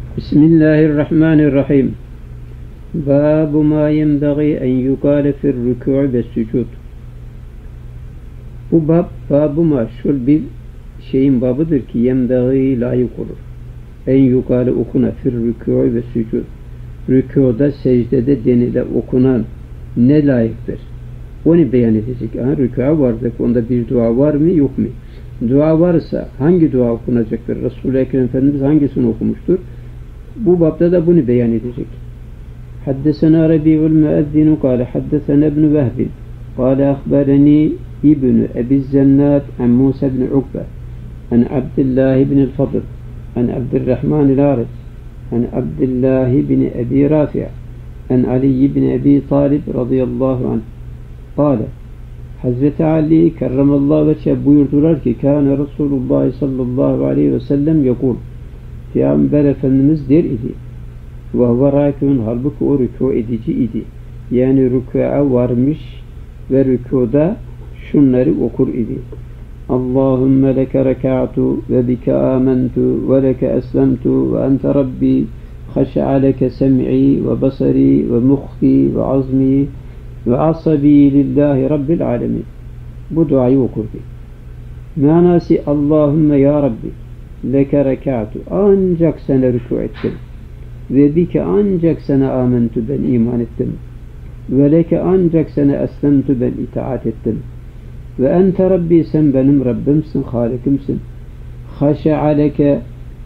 Bismillahirrahmanirrahim. Babu ma yenbagî en yukâle fi'r-rükû'i ve's-sucûd. Bu babu ma şöyle bir şeyin babıdır ki yenbagî layık olur. En yukâle okuna fi'r-rükû'i ve's-sucûd. Rükûda, secdede denile okunan ne layıktır? Onu beyan edecek. Rükû'a vardık. Onda bir dua var mı yok mu? Dua varsa hangi dua okunacaktır? Resul-i Ekrem Efendimiz hangisini okumuştur? Bu babda da bunu beyan edecek. Haddesena Rabi'ul müezzinu kâle haddesena ibn Vehbi kâle ahbereni İbn Ebi Zennat an Musa ibn Ukbe an Abdullah ibn el-Fadl an Abdurrahman el-Aric an Abdullah ibn Ebi Rafi' an Ali ibn Ebi Talib radıyallahu anh kâle Hazreti Ali kerramallahu veçhe buyurdular ki kâne Resulullah sallallahu aleyhi ve sellem yekul Peygamber Efendimiz der idi ve huve râkûn halbuki o rükû edici idi. Yani rükû'a varmış ve rükûda şunları okur idi. Allahümme leke reka'tu ve bike âmentu ve leke eslemtu ve ente rabbi haşe'a leke sem'i ve basari ve muhki ve azmi ve asabi lillahi rabbil alemin. Bu duayı okurdu. Manası Allahümme ya Rabbi leke reka'tu ancak sana rükû ettim. Ve bike ancak sana âmentu ben iman ettim. Ve leke ancak sana eslemtu ben itaat ettim. Ve ente Rabbi sen benim Rabbimsin, Halikimsin. Haşe'a leke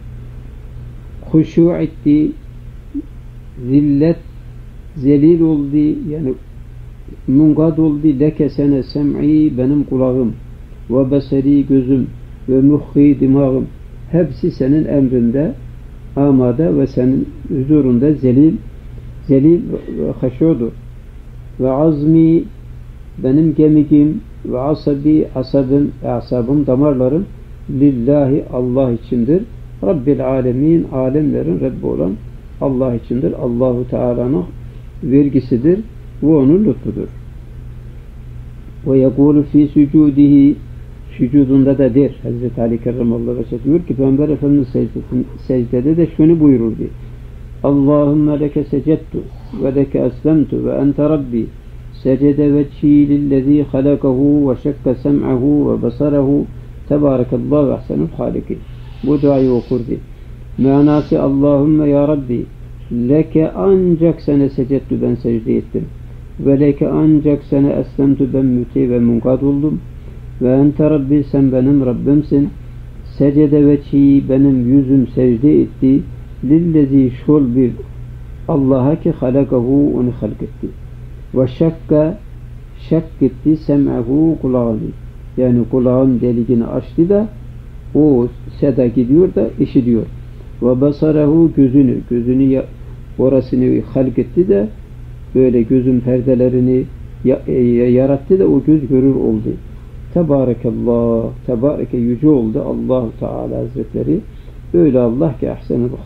huşu' etti, zillet, zelil oldu, yani mungad oldu, leke sana sem'i benim kulağım, ve basari gözüm, ve muhhi dimağım, hepsi senin emrinde amade ve senin huzurunda zelil ve haşudur. Ve azmi benim kemikim ve asabi asabım damarlarım lillahi Allah içindir. Rabbil alemin alemlerin Rabbi olan Allah içindir. Allahu Teala'nın vergisidir ve onun lütfudur. Ve yekulu fi sucudihi sücudunda da der. Hazreti Ali kerramallahu veçhe diyor ki Peygamber Efendimiz secdede de şunu buyururdu. Allahümme leke secettu ve leke eslemtu ve ente Rabbi secede veçhi lillezî halakahu ve şekke sem'ahu ve basarahu tebârekallahu ve ahsenul hâlikin. Bu duayı okurdu. Manası Allahümme ya Rabbi leke ancak sana secettu ben secde ettim. Ve leke ancak sana eslemtu ben müti ve munkad oldum. Ve ente Rabbi sen benim Rabbimsin. Secde veçhi benim yüzüm secde etti. Lillezî şol bir Allah'a ki halakahu onu halk etti. Ve şak etti sem'ahu kulağını. Yani kulağın deliğini açtı da o seda gidiyor da işitiyor. Ve basarahu gözünü orasını halk etti de böyle gözün perdelerini yarattı da o göz görür oldu. Tebârekallah, tebâreke yüce oldu Allah-u Teala Hazretleri. Öyle Allah ki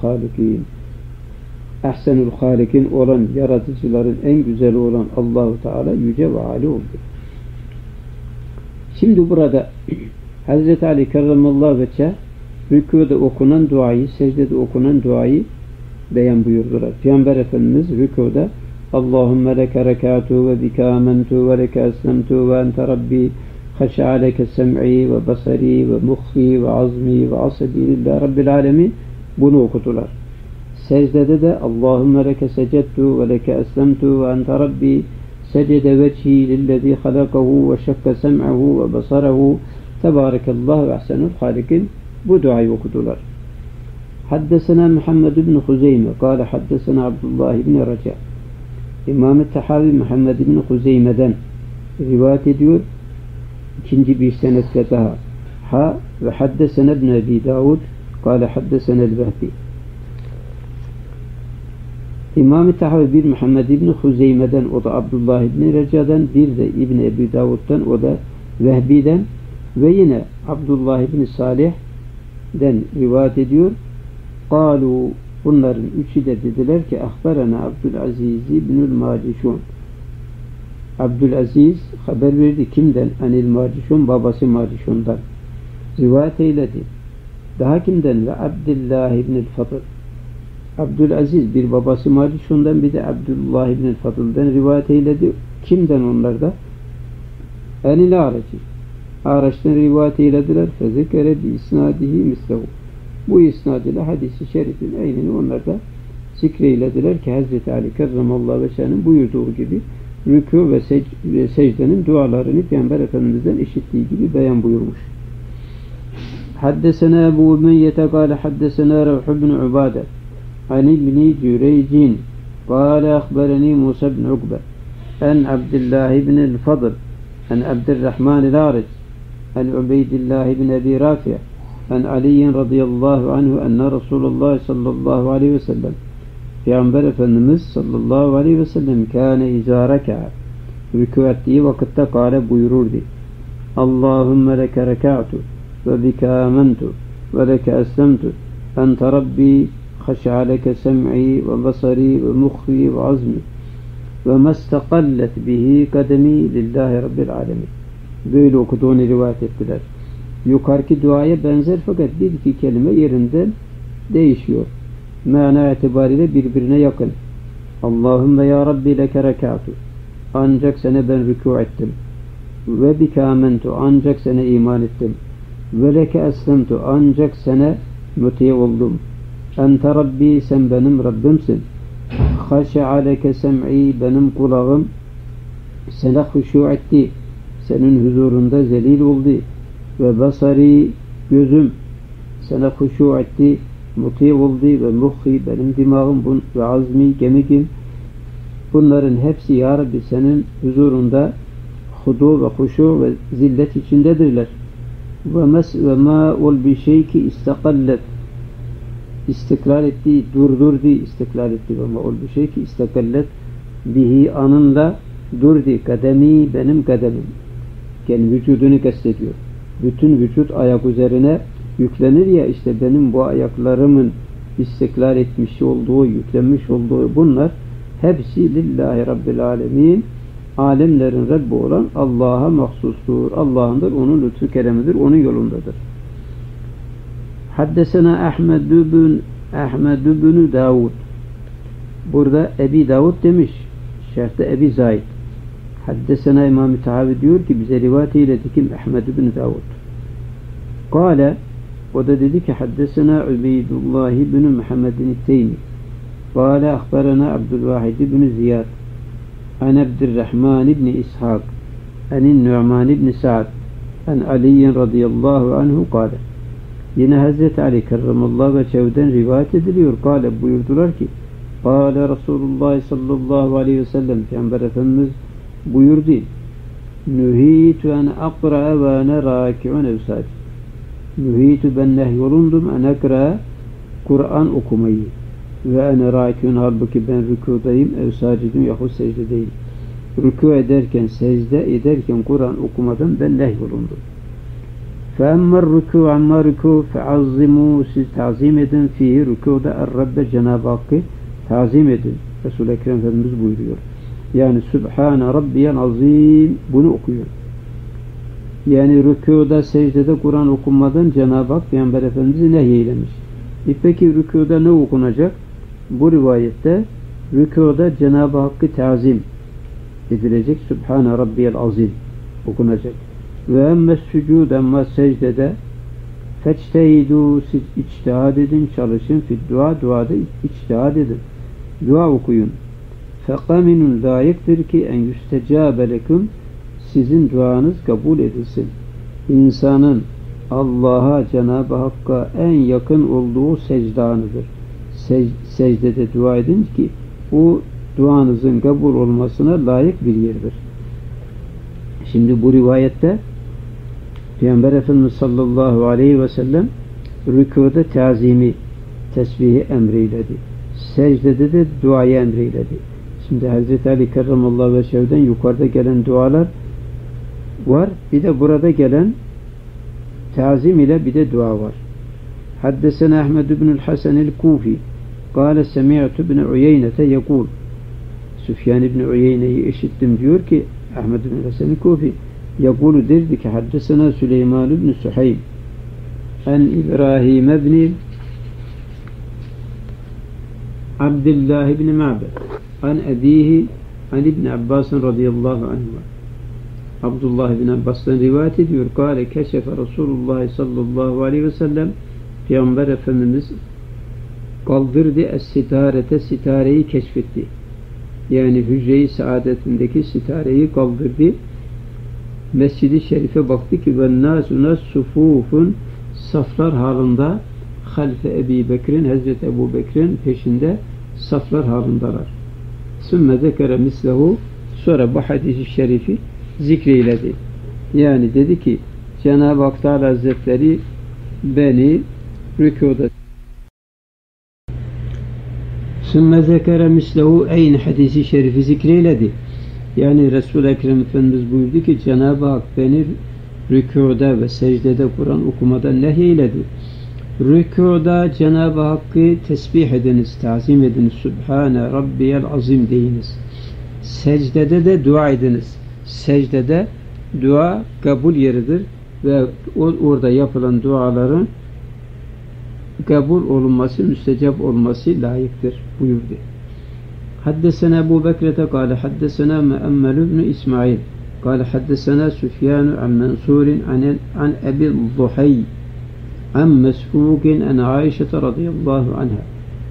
ahsenul halikin olan yaratıcıların en güzeli olan Allah-u Teala yüce ve âli oldu. Şimdi burada Hazreti Ali kerramallahu veçhe rükûda okunan duayı, secdede okunan duayı beyan buyurdular. Peygamber Efendimiz rükûda Allahümme leke rekâtu ve bike âmentu ve leke eslemtu ve ente Rabbi haşe'a leke sem'i ve basari ve muhhi ve azmi ve asabi lillahi rabbil alemin bunu okudular. Secdede de Allahümme leke secettu ve leke eslemtu ve ente Rabbi secede veçhi lillezî halakahu ve şekke sem'ahu ve basarahu tebârekallahu ve ahsenul hâlikin bu duayı okudular. Haddesena Muhammed ibn Huzeyme kâle haddesena Abdullah ibn Raca. İmam-ı Tahavi Muhammed ibn Huzeyme'den rivayet ediyor. İkinci bir senetle daha. Ve haddesena ibn Ebi Davud kâle haddesena el-Vehbi. İmam-ı Tahavi bir Muhammed ibn Huzeyme'den, o da Abdullah ibn Reca'dan, bir de İbn Ebi Davud'dan, o da Vehbi'den ve yine Abdullah ibn Salih'den rivayet ediyor. Kalu bunların üçü de dediler ki ahbarana Abdülaziz ibnül Macişun. Abdülaziz haber verdi kimden? Anil Macişun, babası Macişun'dan rivayet eyledi. Daha kimden? Ve Abdullah ibnül Fadl. Abdülaziz bir babası Maliçun'dan bir de Abdullah ibn Fadıl'dan rivayet eyledi. Kimden onlar da? Enil Araç'ı. Araç'tan rivayet eylediler. Fezekere bi isnadihi mislehu. Bu isnad ile hadisi şerifin aynını onlar da zikreylediler ki Hazreti Ali Kerramallahu Veçha'nın buyurduğu gibi rükû ve secdenin dualarını Peygamber Efendimiz'den işittiği gibi beyan buyurmuş. Haddesena Ebu Ümeyyete kâle haddesena Revh ibn Ubade an ibni Cüreycin kâle akhbereni Musa ibn Ukbe en Abdullah ibn el-Fadl en Abdurrahman el-Aric en Ubeydillah ibn Ebi Rafi' en Ali radıyallahu anhu enne Resulullah sallallahu aleyhi ve sellem Peygamber Efendimiz sallallahu aleyhi ve sellem kâne izâ reka'a rükû ettiği vakitte kâle buyururdu. Allahümme leke reka'tu ve bike âmentu ve leke eslemtu ente Rabbi haş'a leke sem'i ve basari ve muhri ve azmi ve mestekallet bihi kademi lillahi rabbil alemin. Böyle okuduğunu rivayet ettiler. Yukarıki duaya benzer fakat bir iki kelime yerinden değişiyor. Mana itibariyle birbirine yakın. Allahümme ya Rabbi leke rekâtu. Ancak sana ben rükû ettim. Ve bike âmentu. Ancak sana iman ettim. Ve leke eslemtu. Ancak sana müti oldum. Ente Rabbi, sen benim Rabbimsin. Haşe'a leke sem'i, benim kulağım sana huşu etti. Senin huzurunda zelil oldu. Ve basari, gözüm sana huşu etti. Muti oldu ve muhhi, benim dimağım ve azmi, kemikim. Bunların hepsi ya Rabbi senin huzurunda hudu ve huşu ve zillet içindedirler. Ve ma ol bir şey ki istakallet, istikrar etti, durdurdu, istikrar etti. Ve ma ol bir şey ki istakallet bihi, anınla durdu. Kademi, benim kademim. Yani vücudunu kastediyor. Bütün vücut ayak üzerine yüklenir ya, işte benim bu ayaklarımın istikrar etmiş olduğu, yüklenmiş olduğu bunlar hepsi lillahi rabbil alemin, alemlerin Rabbi olan Allah'a mahsustur. Allah'ındır, onun lütfu keremidir, onun yolundadır. Haddesena Ahmed ibn Davud. Burada Ebi Davud demiş. Şerhte Ebi Zaid. Haddesena İmam-ı Tahavi diyor ki bize rivayet eyledi kim? Ahmed ibn Davud. Kale, o da dedi ki haddesena Ubeydullah ibn Muhammedin Teymi. Kale akhbarana Abdülvahid ibn Ziyad an Abdurrahman ibn İshak anin Nu'man ibn Sa'd an Ali radıyallahu anhu kale. Yine Hazreti Ali kerramallahu veçhâ'den rivayet ediliyor. Kale, buyurdular ki kale Resulullah sallallahu aleyhi ve sellem, Peygamber Efendimiz buyurdu. Nuhitu en akra'a ve ene râki'un evsâd. Nuhitu, ben nehyolundum en akra'a, Kur'an okumayı. Ve ene râki'un, halbuki ben rükûdayım, evsâcidun yahut secdedeyim. Rükû ederken, secde ederken Kur'an okumadan ben nehyolundum. فَاَمَّا الرُّكُوْ عَمَّا رُكُوْ فَعَظِّمُوا, siz tazim edin fihi, rükûda er-Rabbe, Cenab-ı Hakk'ı tazim edin. Resul-i Ekrem Efendimiz buyuruyor. Yani Sübhane Rabbiyel Azim, bunu okuyor. Yani rükûda, secdede Kur'an okunmadan Cenab-ı Hak Peygamber Efendimiz'i nehyeylemiş. Peki rükûda ne okunacak? Bu rivayette rükûda Cenab-ı Hakk'ı tazim edilecek. Sübhane Rabbiyel Azim okunacak. Ve emmez sücud, ama secdede feçtehidû, siz içtihad edin, çalışın, duada içtihad edin, dua okuyun. Fekaminun, layıktır ki en yüstecâbe leküm, sizin duanız kabul edilsin. İnsanın Allah'a, Cenab-ı Hakk'a en yakın olduğu secde anıdır. Secdede dua edin ki bu duanızın kabul olmasına layık bir yerdir. Şimdi bu rivayette Peygamber Efendimiz sallallahu aleyhi ve sellem rükûda tazimi, tesbihi emreyledi. Secdede de duayı emreyledi. Şimdi Hazreti Ali kerramallahu veçhâ'den yukarıda gelen dualar var. Bir de burada gelen tazim ile bir de dua var. Haddesena Ahmed ibn el-Hasan el-Kufi kâle semi'tu ibn Uyeyne'te yekûl. Süfyan ibn Uyeyne'yi işittim diyor ki Ahmed ibn el-Hasan el-Kufi yekûlu, derdi ki haddesena Süleyman ibn Suhaym en İbrahim ibn Abdullah ibn Ma'bad an ebihi an İbn Abbas radıyallahu anhu. Abdullah ibn Abbas'tan rivayet ediyor. Kâle keşefe Resulullah sallallahu aleyhi ve sellem, Peygamber Efendimiz kaldırdı es-sitarete, sitareyi keşfetti. Yani hücre-i saadetindeki sitareyi kaldırdı. Mescid-i Şerif'e baktı ki ve nâsuna sufufun, saflar halinde, halfe Ebi Bekir'in, Hazreti Ebu Bekir'in peşinde saflar halindeler. Sümme zekere mislehu, sonra bu hadis-i şerifi zikreyledi. Yani dedi ki Cenab-ı Hak Teala Hazretleri beni rükûda sümme zekere mislehu, aynı hadis-i şerifi zikreyledi. Yani Resul-i Ekrem Efendimiz buyurdu ki Cenab-ı Hak beni rükûda ve secdede Kur'an okumadan nehyeledi. Rükûda Cenab-ı Hakk'ı tesbih ediniz, tazim ediniz. Sübhane Rabbiyel Azim deyiniz. Secdede de dua ediniz. Secdede dua kabul yeridir ve orada yapılan duaların kabul olunması, müstecap olması layıktır buyurdu. Haddesena Ebu Bekrete kâle haddesena Me'emmel ibn İsmail kâle haddesena Süfyanu an Mensurin an Ebi Zuhay an Mesrukin an Aişe radıyallahu anha.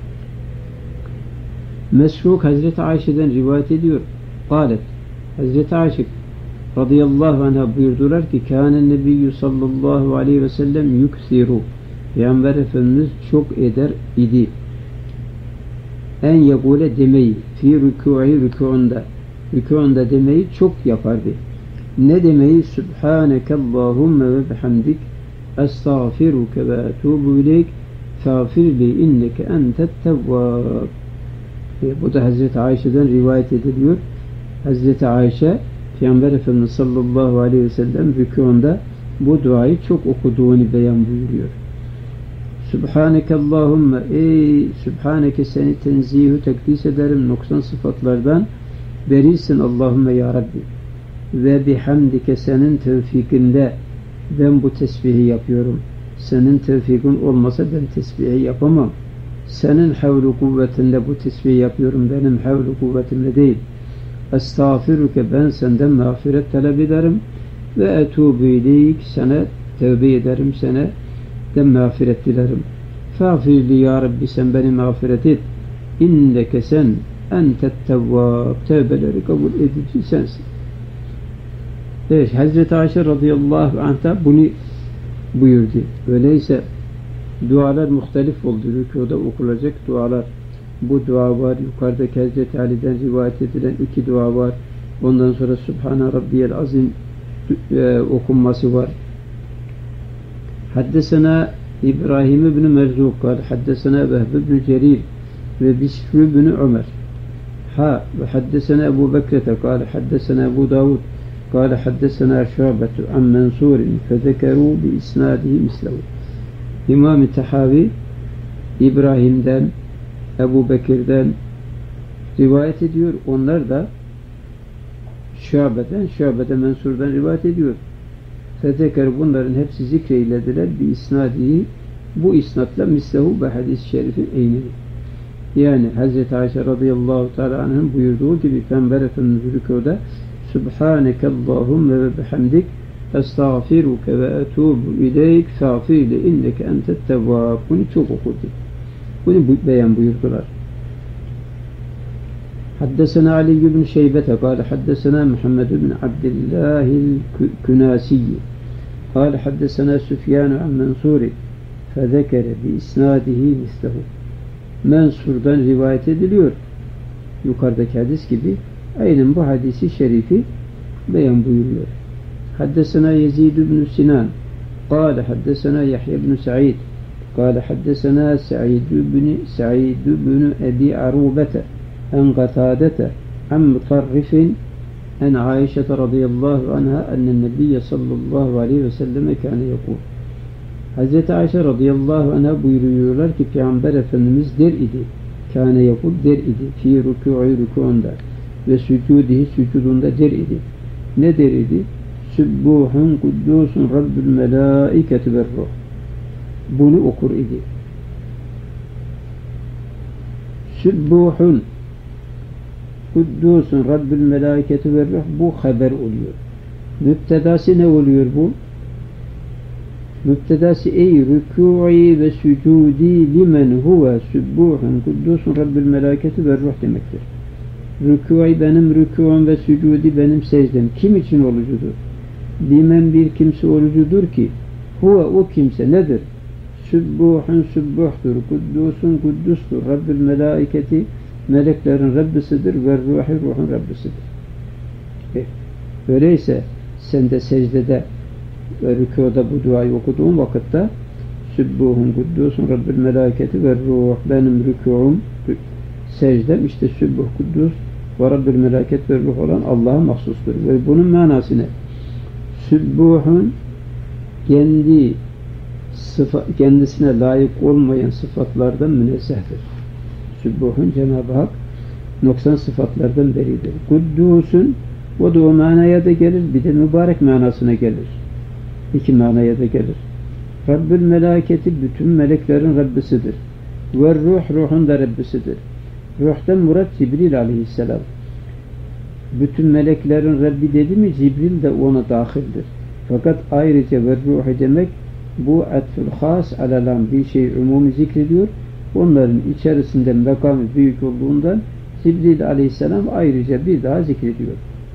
Mesruk Hazreti Ayşe'den rivayet ediyor. Kâlet, Hazreti Ayşe radıyallahu anha buyurdular ki kânen nebiyyü sallallahu aleyhi ve sellem yuksiru, Peygamber Efendimiz çok eder idi. En yegule demeyi fi rükû'i, rükûunda demeyi çok yapardı. Ne demeyi? Subhaneke Allahümme ve bihamdik estağfiruke ve etûbü ileyk fâfirli inneke entet tevvâb. Bu da Hazreti Ayşe'den rivayet ediliyor. Hazreti Ayşe Peygamber Efendimiz sallallahu aleyhi ve sellem rükûunda bu duayı çok okuduğunu beyan buyuruyor. Subhaneke Allahümme, ey Subhaneke, seni tenzihü tekdis ederim noksan sıfatlardan berisin Allahümme ya Rabbi, ve bihamdike, senin tevfikinde ben bu tesbihi yapıyorum. Senin tevfikin olmasa ben tesbihi yapamam. Senin havlu kuvvetinde bu tesbihi yapıyorum, benim havlu kuvvetimle değil. Estağfiruke, ben senden mağfiret talep ederim ve etûbü ileyk, sana tevbe ederim, sana de mağfiret dilerim. Fâfirli ya Rabbi, sen beni mağfiret et. İnneke, sen entet tevvâb, tevbeleri kabul edici sensin. Evet, Hazreti Ayşe radıyallahu anh'a bunu buyurdu. Öyleyse dualar muhtelif oldu. Rükûda okunacak dualar. Bu dua var. Yukarıdaki Hazreti Ali'den rivayet edilen 2 dua var. Ondan sonra Sübhane Rabbiyel Azim okunması var. Haddesena İbrahim ibn Merzuk kâle haddesena Vehb ibn Cerir ve Bishr ibn Ömer. Ve haddesena Ebu Bekrete kâle haddesena Ebu Davud kâle haddesena Şu'betu an Mensurin fezekerû bi isnâdihi mislehu. İmam-ı Tahavi İbrahim'den, Ebu Bekir'den rivayet ediyor. Onlar da Şu'bede Mensur'dan rivayet ediyor. Fezeker, bunların hepsi zikreylediler bir isnadihi, bu isnatla mislehu ve hadis-i şerifin eynini. Yani Hazreti Ayşe radıyallahu teala anh'ın buyurduğu gibi Peygamber Efendimiz rükûda Subhaneke Allahümme ve bihamdik estağfiruke ve etûbü ileyk fâfirli inneke entet tevvâb. Bunu çok okudu. Bunu beyan buyurdular. Haddesena Ali ibn Şeybete kâle haddesena Muhammed ibn Abdillahil Künâsiyyi kâle haddesena Süfyanu an Mensuri fezekere bi isnadihi mislehu. Mensur'dan rivayet ediliyor. Yukarıdaki hadis gibi aynen bu hadisi şerifi beyan buyuruyor. Haddesena Yezid ibn Sinan kâle haddesena Yahya ibn Sa'id kâle haddesena Sa'id ibn Ebi Arubete en Qatadete an Mutarrifin en Aişe radıyallahu anha ennen nebiyye sallallahu aleyhi ve selleme kâne yekûl. Hazreti Ayşe radıyallahu anha buyuruyorlar ki Peygamber Efendimiz der idi. Kâne yekûl, der idi. Fî rükû'i, rükûunda ve sücûdihi, sücudunda der idi. Ne der idi? Sübbuhun kuddusun Rabbül melâiketi ve ruh. Bunu okur idi. Sübbuhun Kuddusun Rabbül Melâiketi ve Ruh, bu haber oluyor. Müptedası ne oluyor bu? Müptedası ey rükû'i ve sücûdî limen huve sübbuhun kuddusun Rabbül Melâiketi ve Ruh demektir. Rükû'i benim rükû'um ve sücûdî benim secdem. Kim için olucudur? Limen bir kimse olucudur ki huve o kimse nedir? Sübbuhun sübbuhtur. Kuddusun kuddustur. Rabbül Melâiketi meleklerin Rabbisidir ve ruhi ruhun Rabbisidir. Öyleyse sen de secdede ve rükûda bu duayı okuduğun vakitte Sübbuhun kuddusun Rabbül Melâiketi ve ruh, benim rükûum secdem işte Sübbuh kuddus ve Rabbül Melâiketi ve ruh olan Allah'a mahsustur. Ve bunun manası ne? Sübbuhun kendisine layık olmayan sıfatlardan münezzehtir. Sübbuhun Cenab-ı Hak noksan sıfatlardan beridir. Kuddusun o da o manaya da gelir, bir de mübarek manasına gelir. İki manaya da gelir. Rabbül Melâiketi bütün meleklerin Rabbisidir. Ve ruh ruhun da Rabbisidir. Ruhtan murat Cibril aleyhisselam. Bütün meleklerin Rabbi dedi mi Cibril de ona dahildir. Fakat ayrıca ve ruhu demek bu etfül has alalam bir şey umumi zikrediyor. Onların içerisinde makamı büyük olduğundan Cibril aleyhisselam ayrıca bir daha zikrediyor.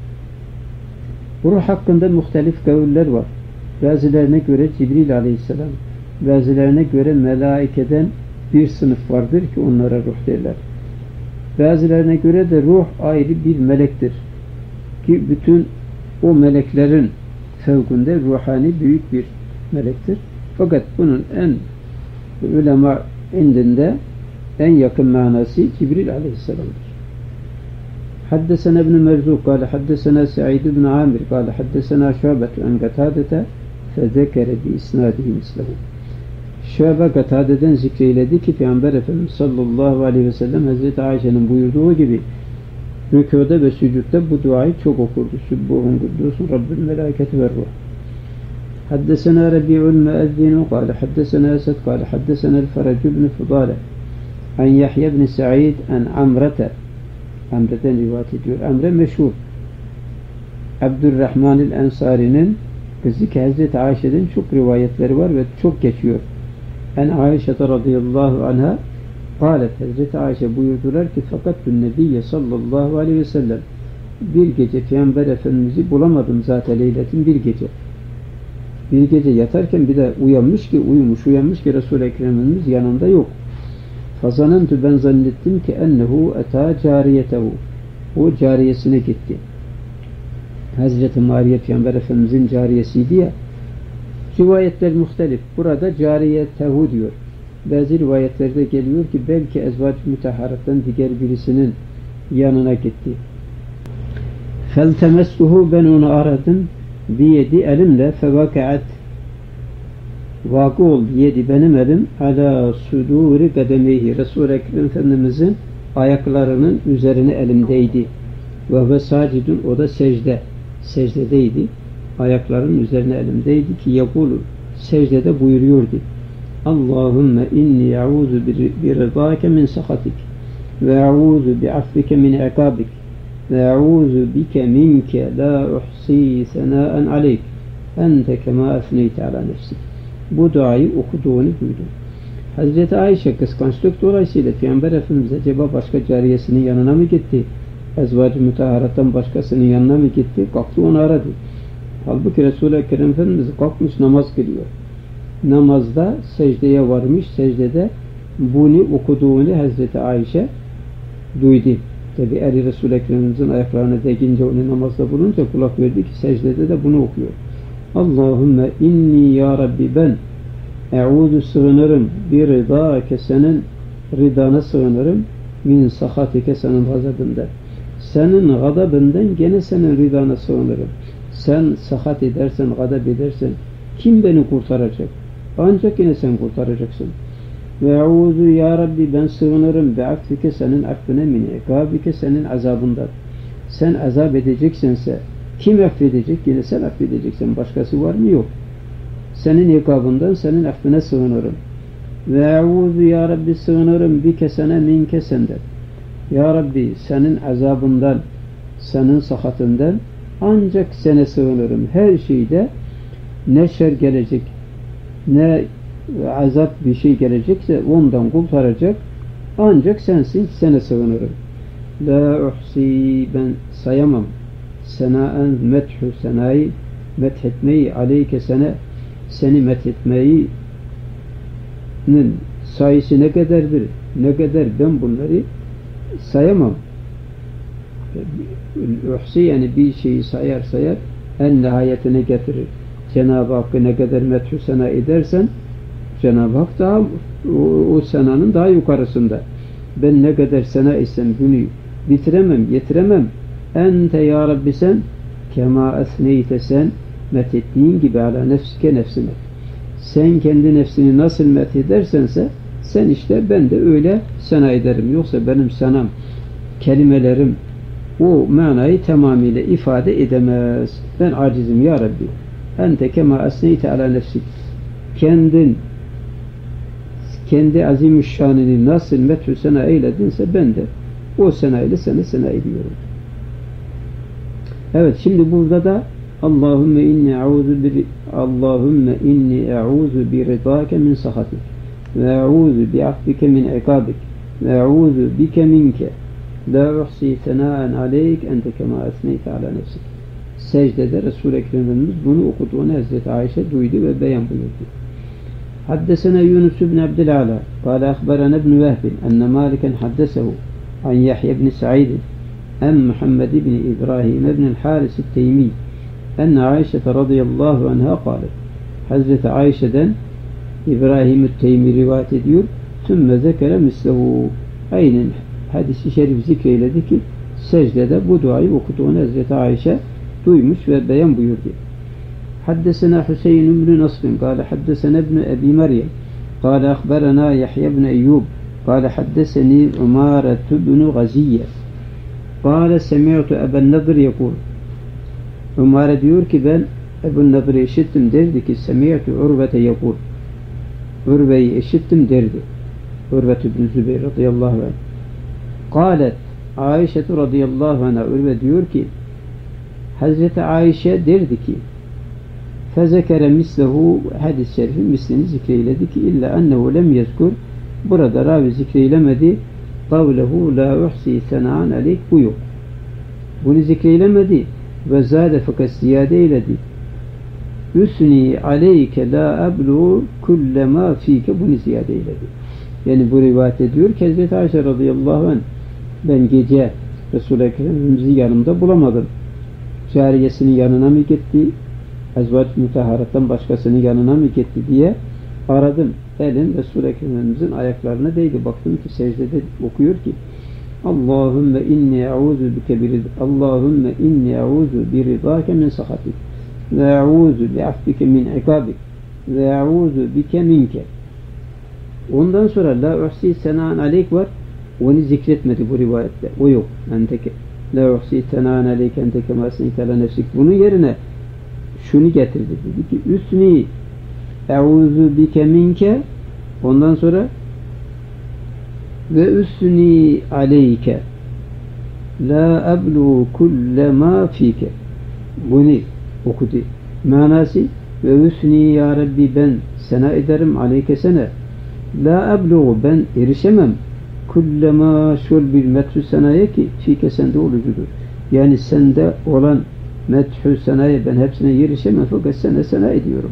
Bu ruh hakkında muhtelif kaviller var. Bazılarına göre Cibril aleyhisselam, bazılarına göre melaikeden bir sınıf vardır ki onlara ruh derler. Bazılarına göre de ruh ayrı bir melektir. Ki bütün o meleklerin fevkinde ruhani büyük bir melektir. Fakat bunun en ulema indinde en yakın manası Cibril aleyhisselamdır. حدثنا ابن مرزوق قال حدثنا سعيد بن عامر قال حدثنا شعبة عن قتادة فذكر بإسناده مثله. Şöbe Katade'den zikreyledi ki Peygamber Efendimiz sallallahu aleyhi ve sellem Hazreti Ayşe'nin buyurduğu gibi rükûda ve sücutta bu duayı çok okurdu. Sübbuhun kuddusun Rabbül Melâiketi ve Ruh. حدثنا ربيع المؤذن قال حدثنا أسد قال حدثنا الفرج بن فضالة عن يحيى بن سعيد عن عمرة Amre'den rivayet ediyor. Amre meşhur. Abdurrahman el-Ensari'nin kızı ki Hazreti Ayşe'den çok rivayetleri var ve çok geçiyor. En Ayşe radıyallahu anha قالت Hazreti Ayşe buyurdular ki fakat Nebiyye sallallahu aleyhi ve sellem bir gece Peygamber Efendimiz'i bulamadım zaten leyletin bir gece. Bir gece yatarken bir de uyanmış ki Resul-i Ekrem'imiz yanında yok. Fazanentu ben zannettim ki ennehu eta cariyetehu. O cariyesine gitti. Hazreti Mariye Peygamber Efendimizin cariyesiydi ya. Rivayetler muhtelif. Burada cariyetehu diyor. Bazı rivayetlerde geliyor ki belki ezvac-ı müteharrattan diğer birisinin yanına gitti. Feltemestuhu ben onu aradım. Biyedi elimle fevakaat vakı oldu yedi benim elim ala suduri kademeyhi Resul-i Ekrem Efendimizin ayaklarının üzerine elimdeydi ve sacidun o da secdedeydi ayaklarının üzerine elimdeydi ki yakulu secdede buyuruyordu Allahümme inni a'udhu bi rıdâke min sahatik ve a'udhu bi affike min ikabik ve a'udhu bike minke la uhsi senâen aleyk ente kema efneyte ala nefsik. Bu duayı okuduğunu duydum. Hazreti Ayşe kıskançlık dolayısıyla Peygamber Efendimiz acaba başka cariyesinin yanına mı gitti? Ezvac-ı müteharattan başkasının yanına mı gitti? Kalktı onu aradı. Halbuki Resul-i Ekrem Efendimiz kalkmış namaz kılıyor. Namazda secdeye varmış, secdede bunu okuduğunu Hazreti Ayşe duydu. Tabi eli Resul-i Ekrem'imizin ayaklarına değince onu namazda bulunca kulak verdi ki secdede de bunu okuyor. Allahümme inni ya Rabbi ben e'udu sığınırım bir rıdâke senin rıdana sığınırım min sahatike senin gazabından. Senin gazabından gene senin rıdana sığınırım. Sen sahat edersen, gazap edersen kim beni kurtaracak? Ancak yine sen kurtaracaksın. Ve e'udu ya Rabbi ben sığınırım bi affike senin affine min ikabike senin azabından. Sen azap edeceksense kim affedecek? Yine sen affedeceksin. Başkası var mı? Yok. Senin ikabından, senin affine sığınırım. Ve e'udu ya Rabbi sığınırım bike sene minke senden. Ya Rabbi senin azabından, senin sahatından ancak sana sığınırım. Her şeyde ne şer gelecek, ne azap bir şey gelecekse ondan kurtaracak ancak sensin, sana sığınırım. La uhsi, ben sayamam. Senaen methu, senayı methetmeyi, aleyke sana, seni methetmeyi sayısı ne kadardır, ne kadar ben bunları sayamam. Uhsi yani bir şeyi sayar en nihayetine getirir. Cenab-ı Hakk'ı ne kadar methü sena edersen Cenab-ı Hak daha o senanın daha yukarısında. Ben ne kadar sena etsem bunu bitiremem, yetiremem. Ente ya Rabbi sen kema esneyte sen methettiğin gibi ala nefsike nefsine. Sen kendi nefsini nasıl methedersense sen işte ben de öyle sena ederim. Yoksa benim senam, kelimelerim o manayı tamamıyla ifade edemez. Ben acizim ya Rabbi. Ente kema esneyte ala nefsik. Kendi azimüşşanını nasıl methü sena eyledinse ben de o sena ile seni sena ediyorum. Evet, şimdi burada da Allahümme inni e'uzu bi ridake min sahatik ve e'uzu bi affike min ikabik ve e'uzu bike minke la uhsi senaen aleyk ente kema esneyte ala nefsik. Secdede Resul-i Ekrem'imiz bunu okuduğunu Hazreti Ayşe duydu ve beyan buyurdu. Haddesena Yunus ibn Abdülala kâle ahberana ibn Vehbin enne Maliken haddesehu an Yahya ibn Sa'idin en Muhammed ibn İbrahim ibn el-Haris el-Teymi enne Ayşe radıyallahu anha kâle. Hazreti Ayşe'den İbrahim el-Teymi rivayet ediyor. Tümme zekere mislehu. Aynen hadisi şerif zikreyledi ki secdede bu duayı okuduğunu Hazreti Ayşe duymuş ve beyan buyurdu. Haddesena Hüseyin ibn Nasr kâle haddesena ibn Ebi Meryem kâle ahberena Yahya ibn Eyyub kâle haddeseni Umare ibn Gaziye kâle semi'tu Eben Nadir yekûl. Umare diyor ki ben Ebu Nadir'i işittim derdi ki semi'tu Urvete yekûl. Urve'yi işittim derdi. Urvet ibn Zübeyir radıyallahu anh. Kâlet Ayşe radıyallahu anh'a Urve diyor ki Hazreti Ayşe derdi ki fezekere mislehu hadis-i şerifin mislini zikreyledi ki illa ennehu lem yezkur burada ravi zikreylemedi kavlehu la uhsi sena'an aleyk bu yok. Bunu zikreylemedi ve zade fakat ziyade eyledi. Üsni aleyke la eblu kullema fike bunu ziyade eyledi. Yani bu rivayet ediyor ki Hazreti Ayşe radıyallahu anh ben gece Resul-i Ekrem'imizi yanımda bulamadım. Cariyesinin yanına mı gitti? Ezvac-ı Mutahharat'tan başkasının yanına mı gitti diye aradım. Elim Resul-i Ekrem'imizin ayaklarına değdi. Baktım ki secdede okuyor ki Allahümme inni e'uzu bi ridake min sahatik ve e'uzu bi affike min ikabik ve e'uzu bike minke. Ondan sonra la uhsi sena'an aleyk var. Onu zikretmedi bu rivayette. O yok. Enteke la uhsi sena'an aleyk ente kema esneyte ala nefsik. Bunun yerine şunu getirdi. Dedi ki üsni e'uzu bike minke ondan sonra ve üsni aleyke la eblu kulle ma fike. Bunu okudu. Manası ve üsni ya Rabbi ben sena ederim aleyke sene la eblu ben erişemem kulle ma şol bir methü senaya ki fike sende olucudur. Yani sende olan methü senaya ben hepsine erişemem fakat sena ediyorum.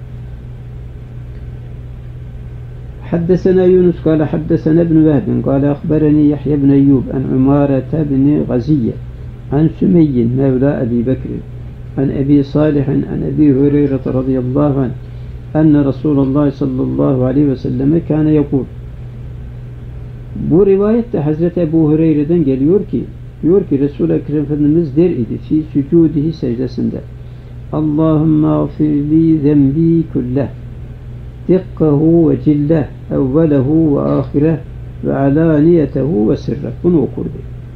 حدثنا يونس قال حدثنا ابن وهب قال أخبرني يحيى بن أيوب عن عمارة بن غزية عن سمي مولى أبي بكر عن أبي صالح عن أبي هريرة رضي الله عنه أن رسول الله صلى الله عليه وسلم كان يقول. Bu rivayette Hazreti Ebu Hureyre'den geliyor ki Resul-i Ekrem Efendimiz der idi fi sücudihi secdesinde Allahümme afirli zembi kulleh dikkahu ve cilleh evvelehu ve ahireh ve alaniyetehu ve sirreh. Bunu okurdu.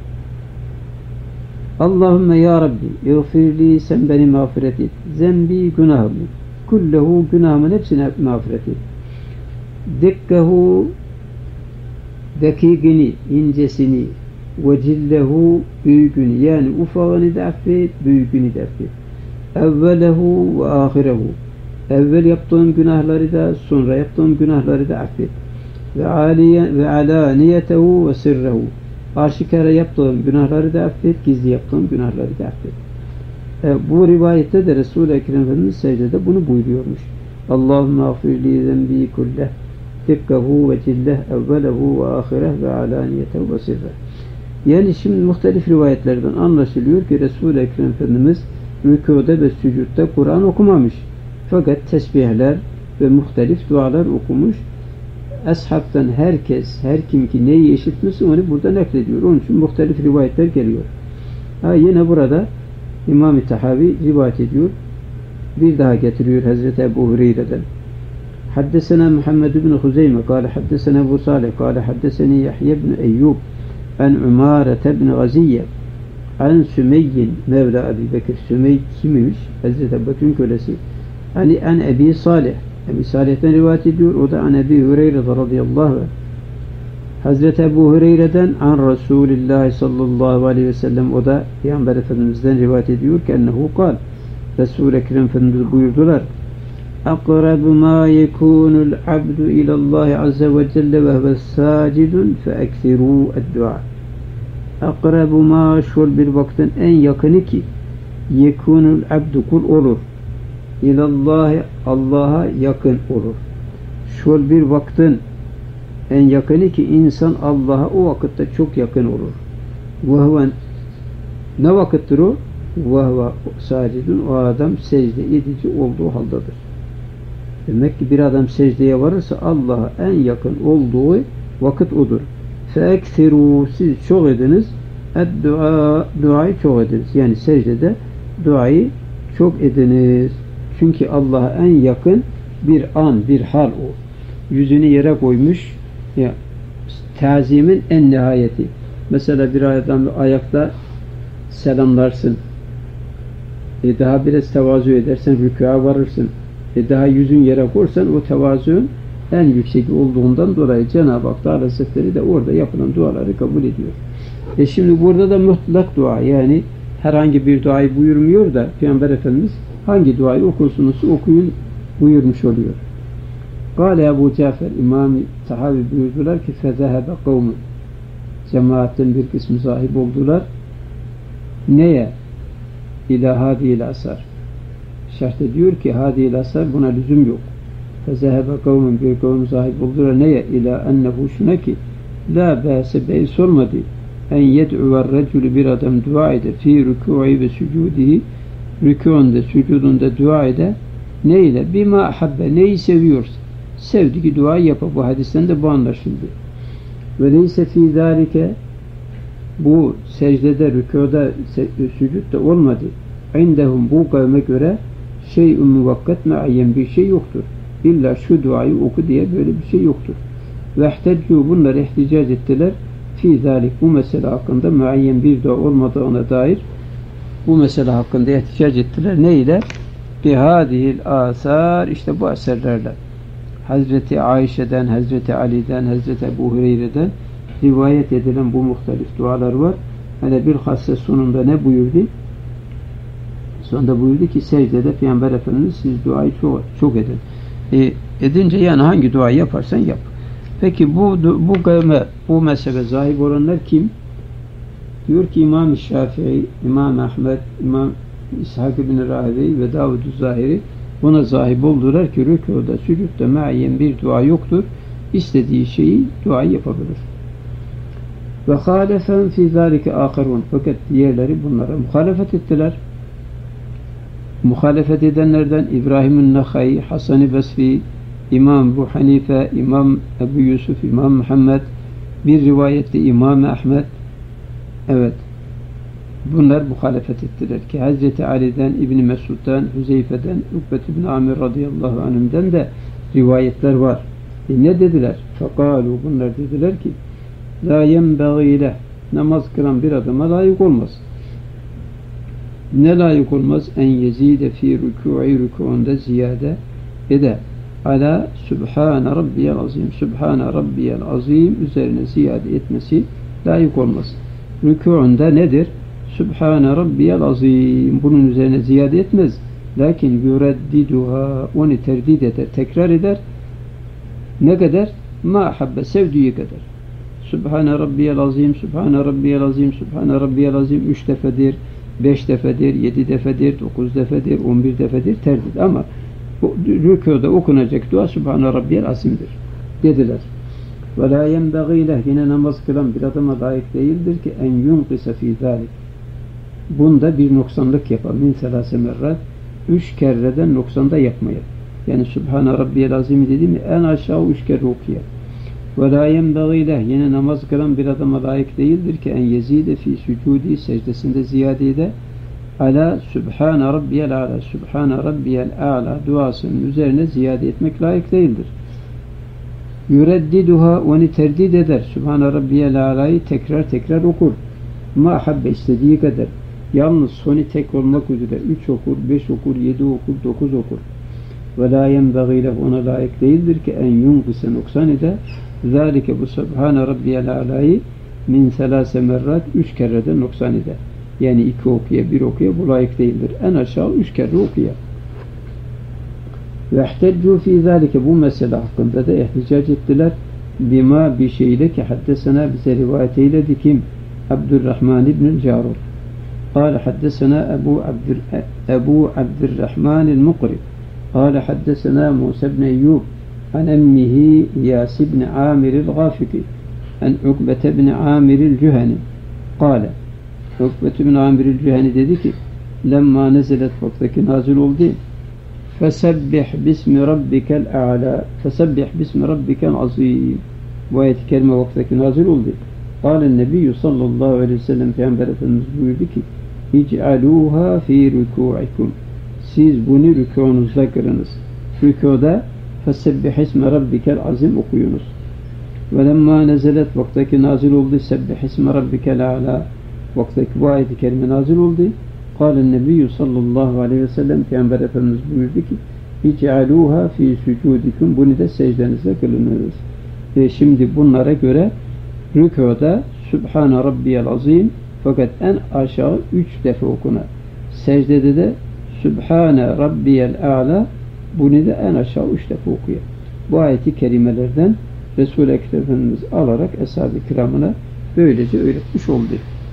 Allahümme ya Rabbi iğfirli sen beni mağfiret et. Zembi günahımı. Kullehu günahımın hepsine mağfiret et. Dikkahu dakikini, incesini ve cillehu büyüğünü yani ufağını da affet, büyüğünü da affet. Evvelehu ve ahirehu evvel yaptığın günahları da sonra yaptığın günahları da affet. Ve alaniyetehu ve sirrehu aşikara yaptığın günahları da affet, gizli yaptığın günahları da affet. Bu rivayette de Resul-i Ekrem Efendimiz secdede bunu buyuruyormuş. Allahümme afirli zenbi kulleh dikkahu ve cilleh evvelehu ve ahireh ve alaniyetehu ve sirreh. Yani şimdi muhtelif rivayetlerden anlaşılıyor ki Resul-i Ekrem Efendimiz rükûda ve sücutta Kur'an okumamış. Fakat tesbihler ve muhtelif dualar okumuş. Ashabtan herkes, her kim ki neyi işitmişse onu burada naklediyor. Onun için muhtelif rivayetler geliyor. Yine burada İmam-ı Tahavi rivayet ediyor. Bir daha getiriyor Hazreti Ebu Hureyre'den. Haddesena Muhammed ibn Huzeyme kâle haddesena Ebu Salih kâle haddeseni Yahya ibn Eyyub an Umâre ibn Gaziyye an Sümeyyin Mevla Ebi Bekir. Sümey kimmiş? Hazreti Ebu Bekir'in kölesi. An Ebi Salih. Ebi Salih'ten rivayet ediyor. O da an Ebi Hureyre radıyallahu anh. Hazreti Ebu Hureyre'den an Resulullah sallallahu aleyhi ve sellem, o da Peygamber Efendimiz'den rivayet ediyor ki ennehu kal. Resul-i Ekrem Efendimiz buyurdular. Akrabu ma yekunul abdu ilallahi azze ve celle ve huve sacidun fe ekthirû eddua. Akrabu ma şol bir vaktin en yakını ki yekunul abdu kul olur. İlallahi Allah'a yakın olur. Şol bir vaktin en yakını ki insan Allah'a o vakitte çok yakın olur. Vehven ne vakittir o? Vehve sacidun, o adam secde edici olduğu haldedir. Demek ki bir adam secdeye varırsa Allah'a en yakın olduğu vakit odur. Feekthirû, siz çok ediniz, duayı çok ediniz. Yani secdede duayı çok ediniz. Çünkü Allah'a en yakın bir an, bir hal o. Yüzünü yere koymuş, ya, tazimin en nihayeti. Mesela bir adam ayakta selamlarsın. Daha biraz tevazu edersen rükûa varırsın. Daha yüzün yere korsan o tevazuun en yüksek olduğundan dolayı Cenab-ı Hak Teala Hazretleri de orada yapılan duaları kabul ediyor. Şimdi burada da mutlak dua, yani herhangi bir duayı buyurmuyor da Peygamber Efendimiz hangi duayı okursunuz okuyun buyurmuş oluyor. Kâle Ebu Cafer İmam-ı Tahavi buyurdular ki fezehebe kavmun, cemaatin bir kısmı sahip oldular. Neye? İlâ hâdîl asar. Şart ediyor ki hâdîl asar, buna lüzum yok. Fezehebe kavmun, bir kavim sahip oldular. Neye? İlâ ennehu, şuna ki lâ bâse, beys olmadı. En yed'uver recülü, bir adam dua eder. Fî rükû'i ve sücûdihi, rükû'unda, sücudunda dua eder. Neyle? Bima ahabbe, neyi seviyorsa. Sevdiği duayı yapar. Bu hadisten de bu anlaşıldı. Ve neyse fî zâlike, bu secdede, rükûda, sücutta olmadı. İndehum, bu kavme göre şey-i muvakkat, meayyen bir şey yoktur. İlla şu duayı oku diye böyle bir şey yoktur. Ve ihteccu, bunlar ihticac ettiler. Fî zâlik, bu mesele hakkında meayyen bir dua olmadığına dair bu mesele hakkında ihticac ettiler. Ne ile? Bihâdihil âsâr, işte bu eserlerle. Hazreti Ayşe'den, Hazreti Ali'den, Hazreti Ebu Hureyre'den rivayet edilen bu muhtelif dualar var. Hani bilhassa sonunda ne buyurdu? Sonunda buyurdu ki secdede Peygamber Efendimiz siz duayı çok edin. Edince yani hangi duayı yaparsan yap. Peki bu kavme, bu mezhebe sahip olanlar kim? Diyor ki İmam-ı Şafii, İmam Ahmed, İmam İshak ibn Rahibi ve Davud-u Zahiri buna sahip oldular ki rükûda, sücutta meayyen bir dua yoktur. İstediği şeyi, duayı yapabilir. Ve hâlefen fî zâlike âkharûn, fakat diğerleri bunlara muhalefet ettiler. Muhalefet edenlerden İbrahim-ün Nakhai, Hasan-ı Basri, İmam Ebu Hanife, İmam Ebu Yusuf, İmam Muhammed, bir rivayette İmam Ahmed, evet, bunlar muhalefet ettiler ki Hazreti Ali'den, İbn Mesud'dan, Hüzeyfe'den, Ukbet ibn Amir radıyallahu anh'den de rivayetler var. Ne dediler? Fekalu, bunlar dediler ki la yenbeğî leh, namaz kılan bir adama layık olmaz. Ne layık olmaz? En yezide fi rükû'i, rükû'unda ziyade ede. Ala Sübhane Rabbiyel Azim, Sübhane Rabbiyel Azim üzerine ziyade etmesi layık olmaz. rükûunda nedir? Sübhane Rabbiyel Azim. Bunun üzerine ziyade etmez. Lakin yureddiduha, onu terdid eder, tekrar eder. Ne kadar? Ma habbe, sevdiği kadar. Sübhane Rabbiyel Azim, Sübhane Rabbiyel Azim, Sübhane Rabbiyel Azim 3 defedir, 5 defedir, 7 defedir, 9 defedir, 11 defedir terdid. Ama bu rükûda okunacak dua Sübhane Rabbiyel Azim'dir dediler. Ve la yenbagî leh, yine namaz kılan bir adama layık değildir ki en yunkise fî zâlik. Bunda bir noksanlık yapar. Min selâse merrat, 3 kerreden noksanda yapmaya. Yani Sübhane Rabbiyel Azim'i dedi mi en aşağı 3 kere okuyar. Ve la yenbagî leh, yine namaz kılan bir adama layık değildir ki en yezîde fî sücûdî, secdesinde ziyade ede ala Sübhane Rabbiyel A'la, Sübhane Rabbiyel A'la duasının üzerine ziyade etmek layık değildir. Yureddiduha, onu terdid eder. Sübhane Rabbiyel A'la'yı tekrar tekrar okur. Ma habbe, istediği kadar. Yalnız sonu tek olmak üzere 3 okur, 5 okur, 7 okur, 9 okur. Ve la yenbagî leh, ona layık değildir ki en yunkise noksan eder. Zâlike, bu Sübhane Rabbiyel A'la'yı min selâse merrat 3 kereden noksan eder. Yani 2 okuya, 1 okuya bu layık değildir. En aşağı 3 kere okuya. Ve ihteccu fî zâlike, bu mesele hakkında da ihticac ettiler. Bima, bir şeyle ki haddesena, bize rivayet eyledi kim? Abdurrahman ibn-i Carur. قال حدثنا أبو عبد الرحمن المقري قال حدثنا موسى بن أيوب عن أمه إياس بن عامر الغافقي عن عقبة بن عامر الجهني قال عقبة بن عامر الجهني dedi ki لما نزلت, vaktaki nazil oldu, فسبح باسم ربك الأعلى فسبح باسم ربك العظيم, bu ayet-i kerime vaktaki nazil oldu. قال النبي sallallahu aleyhi ve sellem, Peygamber Efendimiz buyurdu ki İc'alûhâ fî rükû'ikum, siz bunu rükûnuzda kırınız. Rükûda fesebbihisme rabbikel azim okuyunuz. Ve lemmâ nezelet, vaktaki nazil oldu, sebbihisme rabbikel a'lâ, vaktaki bu ayet-i kerime nazil oldu. Kâlen nebiyyü sallallahu aleyhi ve sellem, Peygamber Efendimiz buyurdu ki İc'alûhâ fî sücûdikum, bunu da secdenizde kılınız. Şimdi bunlara göre rükûda Sübhane Rabbiyel Azim, fakat en aşağı 3 defa okunar. Secdede de Sübhane Rabbiyel A'la, bunu da en aşağı 3 defa okuyor. Bu ayeti kerimelerden Resul-i Ekrem Efendimiz alarak Eshab-ı Kiramına böylece öğretmiş oldu.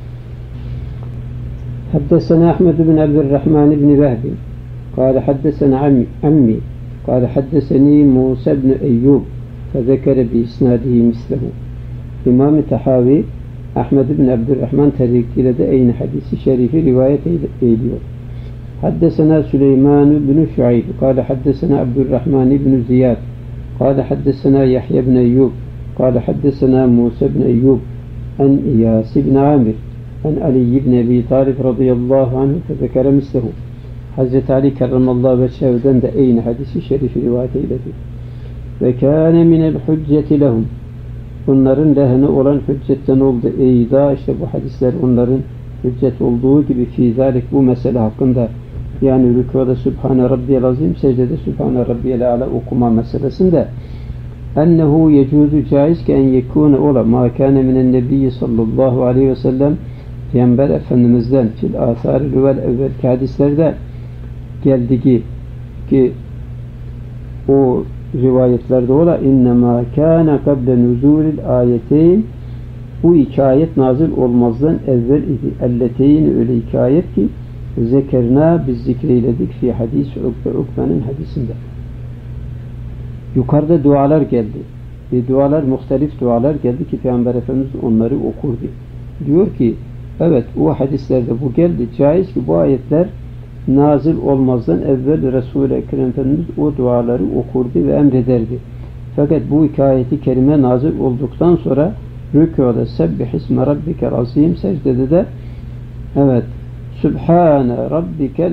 Haddesena Ahmed bin Abdurrahman bin Vehbi قال حدثنا عمي قال حدثني موسى بن أيوب فذكر بإسناده مثله. İmam-ı Tahavi Ahmed bin Abdurrahman tarikiyle de aynı hadisi şerifi rivayet ediyor. Haddesena Süleyman bin Şuayb قال حدثنا Abdurrahman bin Ziyad قال حدثنا Yahya bin Eyyub قال حدثنا Musa bin Eyyub an İyas bin Amir an Ali ibn Abi Talib radıyallahu anh fezekere mislehu. Hazreti Ali kerramallahu veçhev'den de aynı hadisi şerifi rivayet eyledi. Ve kâne minel hücceti lehum, bunların lehine olan hüccetten oldu. Eyda, işte bu hadisler onların hüccet olduğu gibi fîzâlik, bu mesele hakkında, yani rükûda Sübhane Rabbiyel Azim, secdede Sübhane Rabbiyel A'la okuma meselesinde ennehu yecuzu, caiz ki en yekûne ola mâ kâne minen nebiyyi sallallahu aleyhi ve sellem, Peygamber Efendimiz'den fil âthâri lüvel evvelki hadislerde geldiği ki o rivayetlerde ola innemâ kâne kable nuzûlil âyeteyn, bu iki ayet nazil olmazdan evvel idi. Elleteyn, öyle iki ayet ki zekerna, biz zikreyledik fi hadis Ukbe'nin hadisinde. Yukarıda dualar geldi. Dualar, muhtelif dualar geldi ki Peygamber Efendimiz onları okurdu. Diyor ki evet, o hadislerde bu geldi. Caiz ki bu ayetler nazil olmazdan evvel Resul-i Ekrem Efendimiz o duaları okurdu ve emrederdi. Fakat bu iki ayeti kerime nazil olduktan sonra rükûda sebbihisme rabbikel azim, secdede de evet Sübhane Rabbiyel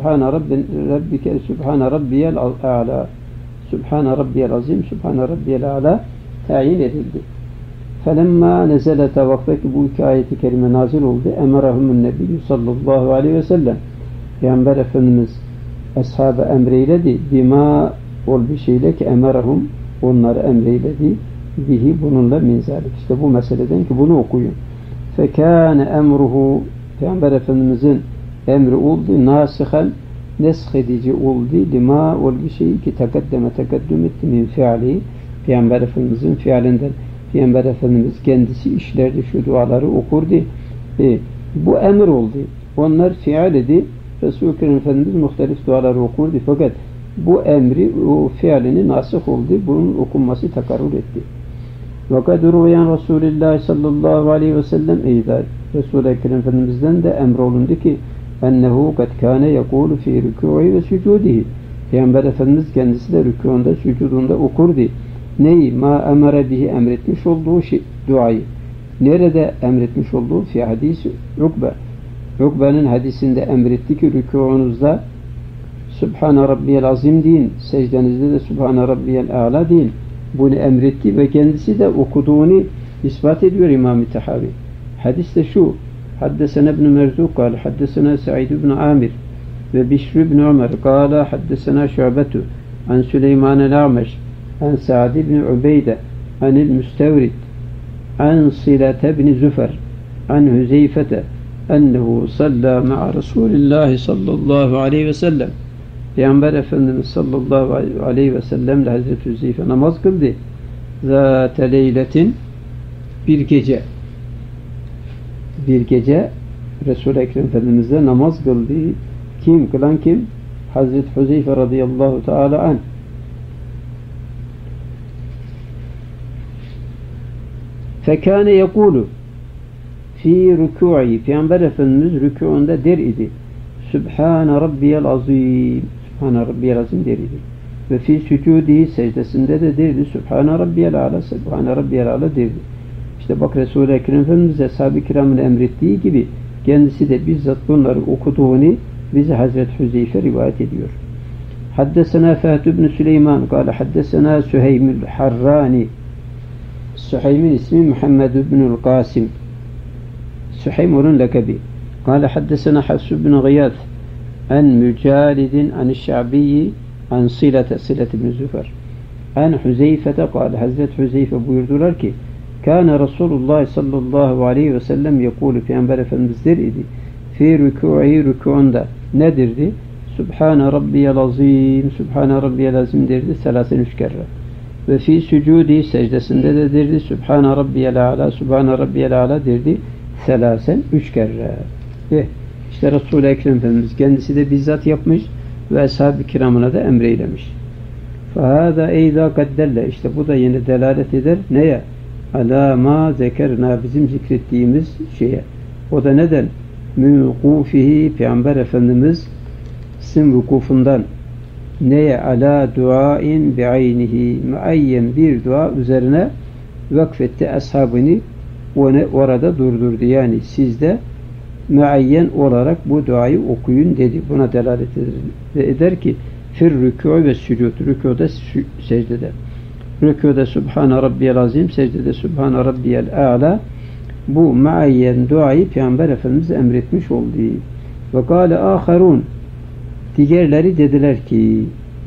A'la, Sübhane Rabbiyel Azim, Sübhane Rabbiyel A'la tayin edildi. Felemma nezelete, vaktaki bu iki ayeti kerime nazil oldu. Emerahumün nebiyyü sallallahu aleyhi ve sellem, Peygamber Efendimiz ashaba emreyledi. Bima, ol bir şeyle ki emerahum, onları emreyledi. Bihi, bununla minzalik. İşte bu meseleden ki bunu okuyun. Fekâne emruhu, Peygamber Efendimizin emri oldu, nasihen, nesk edici oldu, lima ol bir şey ki tekeddüm etti min fiali, Peygamber Efendimizin fialinden. Peygamber Efendimiz kendisi işlerdi, şu duaları okurdu. Bu emir oldu. Onlar fiil idi. Resul-i Ekrem Efendimiz muhtelif duaları okurdu. Fakat bu emri, o fiilini nasih oldu. Bunun okunması takarrur etti. Ve kad ruyan Resulullah sallallahu aleyhi ve sellem eyda. Resul-i Ekrem Efendimiz'den de emrolundu ki ennehu kad kâne yekûlu fî rükû'i ve sücûdihi. Peygamber Efendimiz kendisi de rükûunda, sücudunda okurdu. Neyi? Ma emere bihi, emretmiş olduğu duayı. Nerede emretmiş olduğu? Fi hadisi Ukbe. Ukbe'nin hadisinde emretti ki rükû'unuzda Subhane Rabbiyel Azim deyin. Secdenizde de Subhane Rabbiyel A'la deyin. Bunu emretti ve kendisi de okuduğunu ispat ediyor İmam-ı Tahavi. Hadiste şu: Haddesena ibn Merzuk kâle haddesena Sa'id ibn Amir ve Bişr ibn Ömer kâle haddesena Şu'betu an Süleyman el-A'meş an Sa'd ibn Ubeyde anil Müstevrid an Silete ibn Züfer an Hüzeyfete ennehu salla ma'a Resulillahi sallallahu aleyhi ve sellem. Peygamber Efendimiz sallallahu aleyhi ve sellem ile Hazreti Hüzeyfe namaz kıldı. Zâte leyletin, bir gece Resul-i Ekrem Efendimiz'le namaz kıldı. Kim? Kılan kim? Hazreti Hüzeyfe radıyallahu teala anh. Fekâne yekûlu fi rükû'i, Peygamber Efendimiz rükûunda der idi. Sübhâne Rabbiyel Azîm, Sübhâne Rabbiyel Azîm der idi. Ve fi sücûdihi, secdesinde de derdi. Sübhâne Rabbiyel Âlâ, Sübhâne Rabbiyel Âlâ derdi. İşte bak Resul-i Ekrem Efendimiz Ashab-ı Kiram'ın emrettiği gibi kendisi de bizzat bunları okuduğunu bize Hazreti Hüzeyfe rivayet ediyor. Haddesena Fehd ibn Süleyman kâle haddesena Süheymül Harrani. Süheym'in ismi Muhammed ibn Qasim. Süheym onun lakabi. Kâle haddesena Hafs ibn Gıyath an Mücalidin an Şa'biyyi an Silete ibn Züfer an Hüzeyfe'te kâle Hazreti Hüzeyfe buyurdular ki Kâne Resulullah sallallahu aleyhi ve sellem yekûlü, Peygamber Efendimiz der idi fi rükû'i, rükûunda nedirdi? Subhane Rabbiyel Azim, Subhane Rabbiyel Azim derdi selasen 3 kere. Ve fi sücudi, secdesinde de derdi Subhane Rabbiyel A'la, Subhane Rabbiyel A'la derdi selasen 3 kere. İşte Resul-i Ekrem Efendimiz kendisi de bizzat yapmış ve ashab-ı kiramına da emreylemiş. Fahâdâ eydâ kaddelle, işte bu da yine delalet eder neye? Alâ mâ zekerna, bizim zikrettiğimiz şeye. O da neden? Mûkûfihi, Peygamber Efendimiz sizin vukufundan neye? Alâ duain bi'aynihi, muayyen bir dua üzerine vakfetti ashabını, onu orada durdurdu. Yani sizde muayyen olarak bu duayı okuyun dedi. Buna delalet eder ki fir rükû ve sücud, rükûda secdede. Rükûda Subhane Rabbiyel Azim, secdede Subhane Rabbiyel A'la, bu muayyen duayı Peygamber Efendimiz emretmiş oldu. Ve kâle âkharûn, diğerleri dediler ki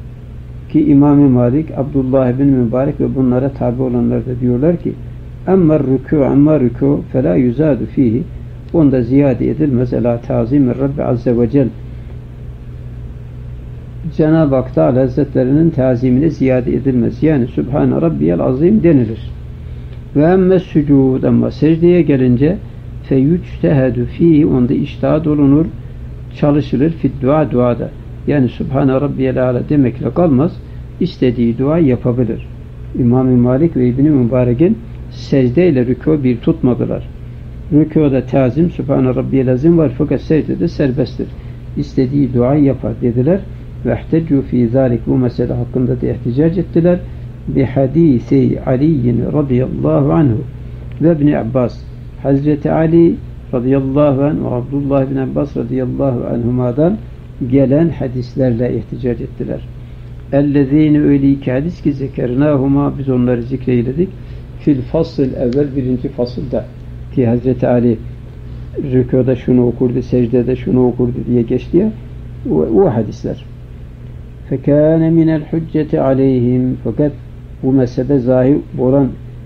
İmam-ı Malik, Abdullah bin Mübarek ve bunlara tabi olanlar da diyorlar ki amma rükû felâ yuzâdu fîhi, onda ziyade edilmez elâ tazîmir Rabbi azze ve cel, Cenab-ı Hak Teala Hazretlerinin tazimine ziyade edilmez. Yani Sübhane Rabbiyel Azim denilir. Ve emme sücud, ama secdeye gelince feyüctehedü fî, onda içtihat olunur, çalışılır fid dua, duada. Yani Sübhane Rabbiyel Âlâ demekle kalmaz, istediği dua yapabilir. İmam-ı Malik ve İbn-i Mübarek'in secde ile rükû bir tutmadılar. Rükûda tazim Sübhane Rabbiyel Azim var, fakat secdede serbesttir. İstediği duayı yapar dediler. Ve ihteccu fî zâlik, bu mesele hakkında da ihticac ettiler. Bi hadîsi Ali'yin radıyallahu anhu ve İbn Abbas, Hazreti Ali radıyallahu anh ve Abdullah bin Abbas radıyallahu anhuma'dan gelen hadislerle ihticac ettiler. Ellezîne, öyle iki hadis ki zekernâhuma, biz onları zikreyledik. Fil fasıl evvel, birinci fasılda ki Hazreti Ali rükûda şunu okurdu, secdede şunu okurdu diye geçti ya, o hadisler. Fekâne minel hücceti aleyhim, fakat bu mezhebe zahir olan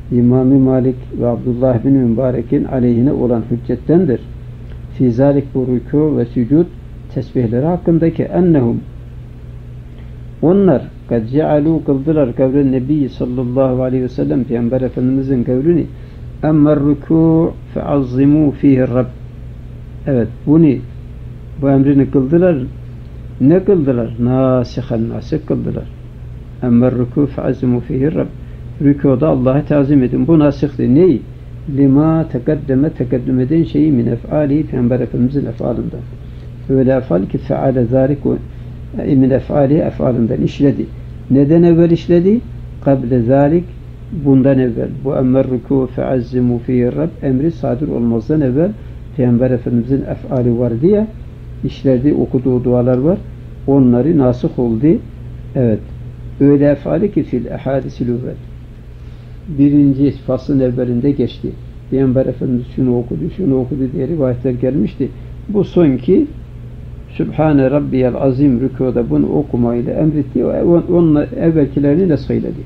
İmam-ı Malik ve Abdullah bin Mübarek'in aleyhine olan hüccettendir. Fî zâlik bu rükû ve sücud tesbihleri hakkındaki ennehum onlar kad cealû kıldılar kavlen Nebi sallallahu aleyhi ve sellem Peygamber Efendimizin kavlini emmer rükû feazzimû fîhi Rabb. Evet, bu emrini kıldılar. Ne kıldılar? Nâsihen nasih kıldılar. Emmer rükû feazzimû fîhi Rabb. Rükûda Allah'ı tazim edin. Bu nasihti. Ney? Lima tekeddüm eden şeyi min ef'ali Peygamber Efendimizin ef'alından. Öyle ef'al ki fe'ale zâlik min ef'ali ef'alından işledi. Neden evvel işledi? Kable zâlik bundan evvel. Bu emmer rükû fe'azzimû fîhi Rabb emri sadır olmazdan evvel Peygamber Efendimizin ef'ali var diye işlerdi, okuduğu dualar var. Onları nasih oldu. Evet. Öyle ef'ali ki fil ehadisil evvel. Birinci faslın evvelinde geçti. Peygamber Efendimiz şunu okudu diye rivayetler gelmişti. Bu sonki Sübhane Rabbiyel Azim rükûda bunu okumayla emretti. Onun evvelkilerini de söyledi.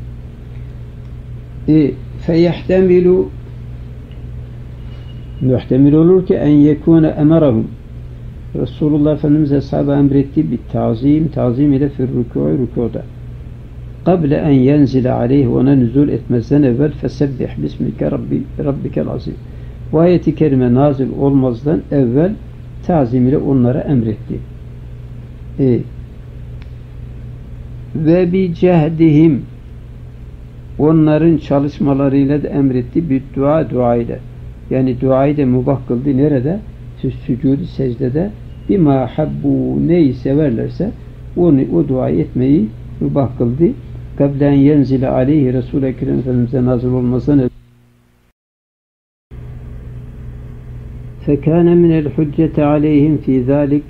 Feyehtemilu muhtemel olur ki en yekûne emerahum Resulullah Efendimiz hesabı emretti bir tazim ile fir rükûda قبل أن ينزل عليه ona nüzul etmezden evvel fesebbih bismike rabbikel azim. Bu ayeti kerime nazil olmazdan evvel tazim ile onlara emretti. Ve bi cehdihim onların çalışmalarıyla da emretti bir dua ile. Yani duayı da mübah kıldı. Nerede? Sücud-i secdede bima habbu neyi severlerse o duayı etmeyi mübah kıldı. Kablen yenzile aleyhi Resul-i Ekrem Efendimiz'e nazil olmasına fekâne minel hüccete aleyhim fî zâlik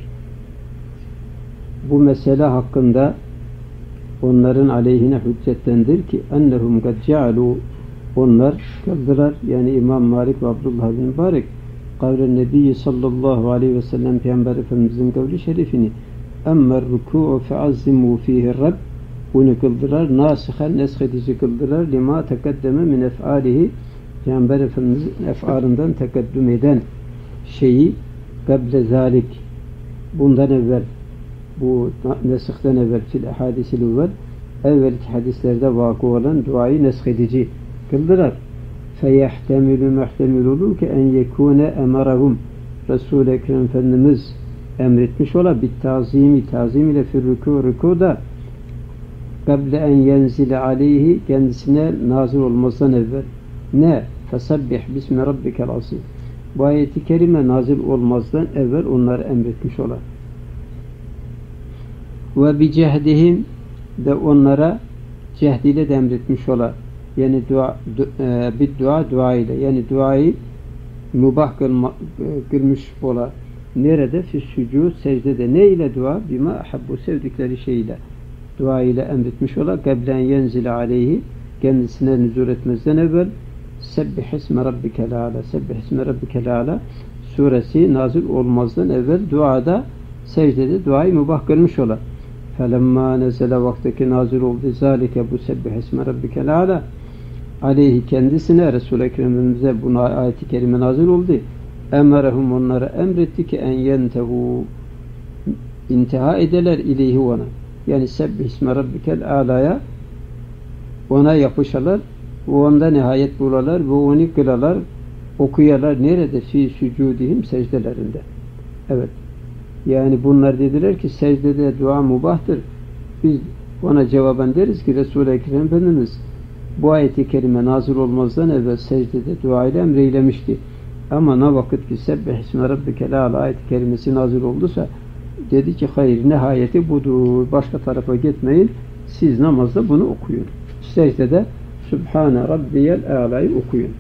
bu mesele hakkında onların aleyhine hüccettendir ki ennehum kad cealû onlar kıldılar yani İmam Malik ve Abdullah bin Mübarek kavlen Nebi sallallahu aleyhi ve sellem Peygamber Efendimiz'in kavli şerifini emmer rükû'u feazzimû fîhi Rabb bunu kıldılar. Nâsihen neshedici kıldılar. Lima tekeddeme min ef'alihi Peygamber Efendimiz'in ef'alından tekeddüm eden şeyi kable zâlik bundan evvel bu nesihten evvel fil ehadisil evvel evvelki hadislerde vakı olan duayı neshedici kıldılar. Feyehtemilu muhtemel olur ki en yekûne emerahum Resul-i Ekrem Efendimiz emretmiş ola bit tazim ile fir rükûda kable en yenzile aleyhi kendisine nazil olmasından evvel ne? Fesabbih bismi rabbikel azim. Bu ayeti kerime nazil olmazdan evvel onları emretmiş olan. Ve bi cehdihim de onlara cehdiyle de emretmiş olan. Yani dua ile yani duayı mübah kılmış olan. Nerede? Füs-sücud secdede. Ne ile dua? Bima ahabbu sevdikleri şeyle. Dua ile emretmiş ola kablen yenzile aleyhi kendisine nüzul etmezden evvel sebbih isme rabbikel âlâ suresi nazil olmazdan evvel duada secdede duayı mübah kılmış ola felemmâ nezele vaktaki nazil oldu zâlike bu sebbih isme rabbikel âlâ aleyhi kendisine Resul-i Ekrem'imize buna ayet-i kerime nazil oldu emerehum onlara emretti ki en yentehu intiha edeler ileyhi ona yani sebbih isme rabbikel âlâya ona yapışalar ve onda nihayet bulalar ve onu kılalar okuyalar nerede? Fî sücudihim secdelerinde. Evet. Yani bunlar dediler ki secdede dua mubahtır. Biz ona cevaben deriz ki Resul-i Ekrem Efendimiz bu ayet-i kerime nazil olmazdan evvel secdede dua ile emreylemişti. Ama ne vakit ki sebbih isme rabbikel âlâ ayet-i kerimesi nazil olduysa dedi ki hayır nihayeti budur. Başka tarafa gitmeyin. Siz namazda bunu okuyun. Secdede Sübhane Rabbiyel Âlâ'yı okuyun.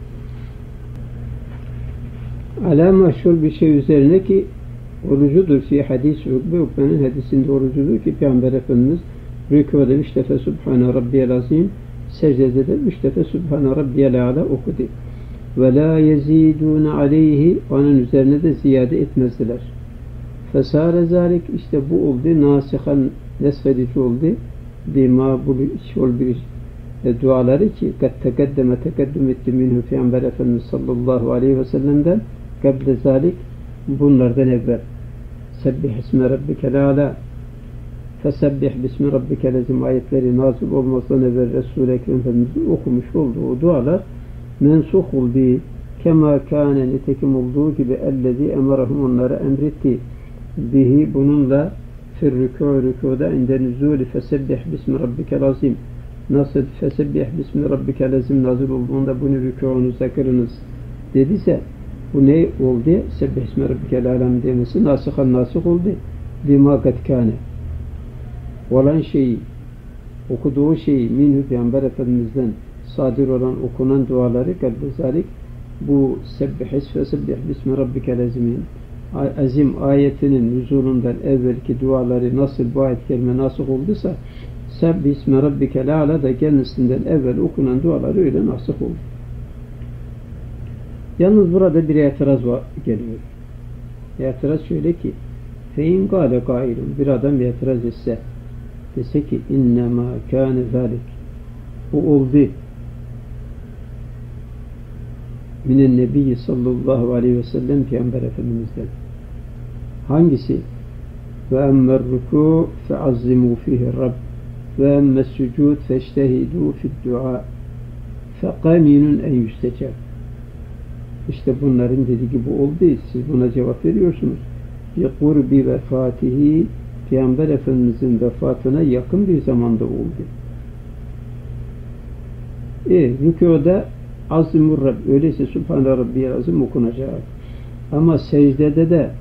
Alâ meşhur bir şey üzerine ki orucudur fi hadis Ukbe'nin hadisinde orucudur ki Peygamber Efendimiz rükûda 3 defa Sübhane Rabbiyel Azim secdede de 3 defa Sübhane Rabbiyel Âlâ okudu. Ve la yezîdûne aleyhi onun üzerine de ziyade etmezdiler. Fesâre zâlik işte bu oldu. Nâsihan neshedici oldu. Bima bu bir duaları ki kad tekeddüm etti minhu Peygamber Efendimiz sallallahu aleyhi ve sellem'den kable zalik, bunlardan evvel sebbih isme rabbikel âlâ fesebbih bismi rabbikel azim ayetleri nazil olmasından evvel Resul-i Ekrem Efendimiz'in okumuş olduğu dualar mensuh oldu. Kema kâne, nitekim olduğu gibi ellezî emarahum, onlara emretti bihi, bununla fir rükûda inde nüzûli fesebbih bismi rabbikel azim, nasıl fesebbih bismi rabbikel azim nazil olduğunda bunu rükûnuzda kırınız dediyse, bu ne oldu? Sebbih ismi rabbikel alem demesi nasıhan nasıh oldu. Lima kad kâne, olan şeyi, okuduğu şeyi minhu Peygamber Efendimiz'den sadir olan okunan duaları kadrizalik, bu sebbih bismi rabbikel azim ayetinin nüzulundan evvelki duaları nasıl bu ayet kelime nasıl olduysa, sebbih ismi rabbikel âlâ da kendisinden evvel okunan duaları öyle nasıl oldu. Yalnız burada bir itiraz geliyor. İtiraz şöyle ki, fein gâle gâilun, bir adam itiraz etse, dese ki innemâ kâne zâlik, bu oldu minen nebiyyi sallallahu aleyhi ve sellem Peygamber Efendimiz'den. Hangisi? Ve emmer rükû feazzimû fihi rabb ve emmes sucud feştehidû fi'd-du'a feqaminun en yüstecab. İşte bunların dediği gibi oldu. Siz buna cevap veriyorsunuz. Bi kurbi vefatihi, Peygamber Efendimiz'in vefatına yakın bir zamanda oldu. Rükûda Azimur Rabb, öyleyse Sübhane Rabbiyel Azim okunacak. Ama secdede de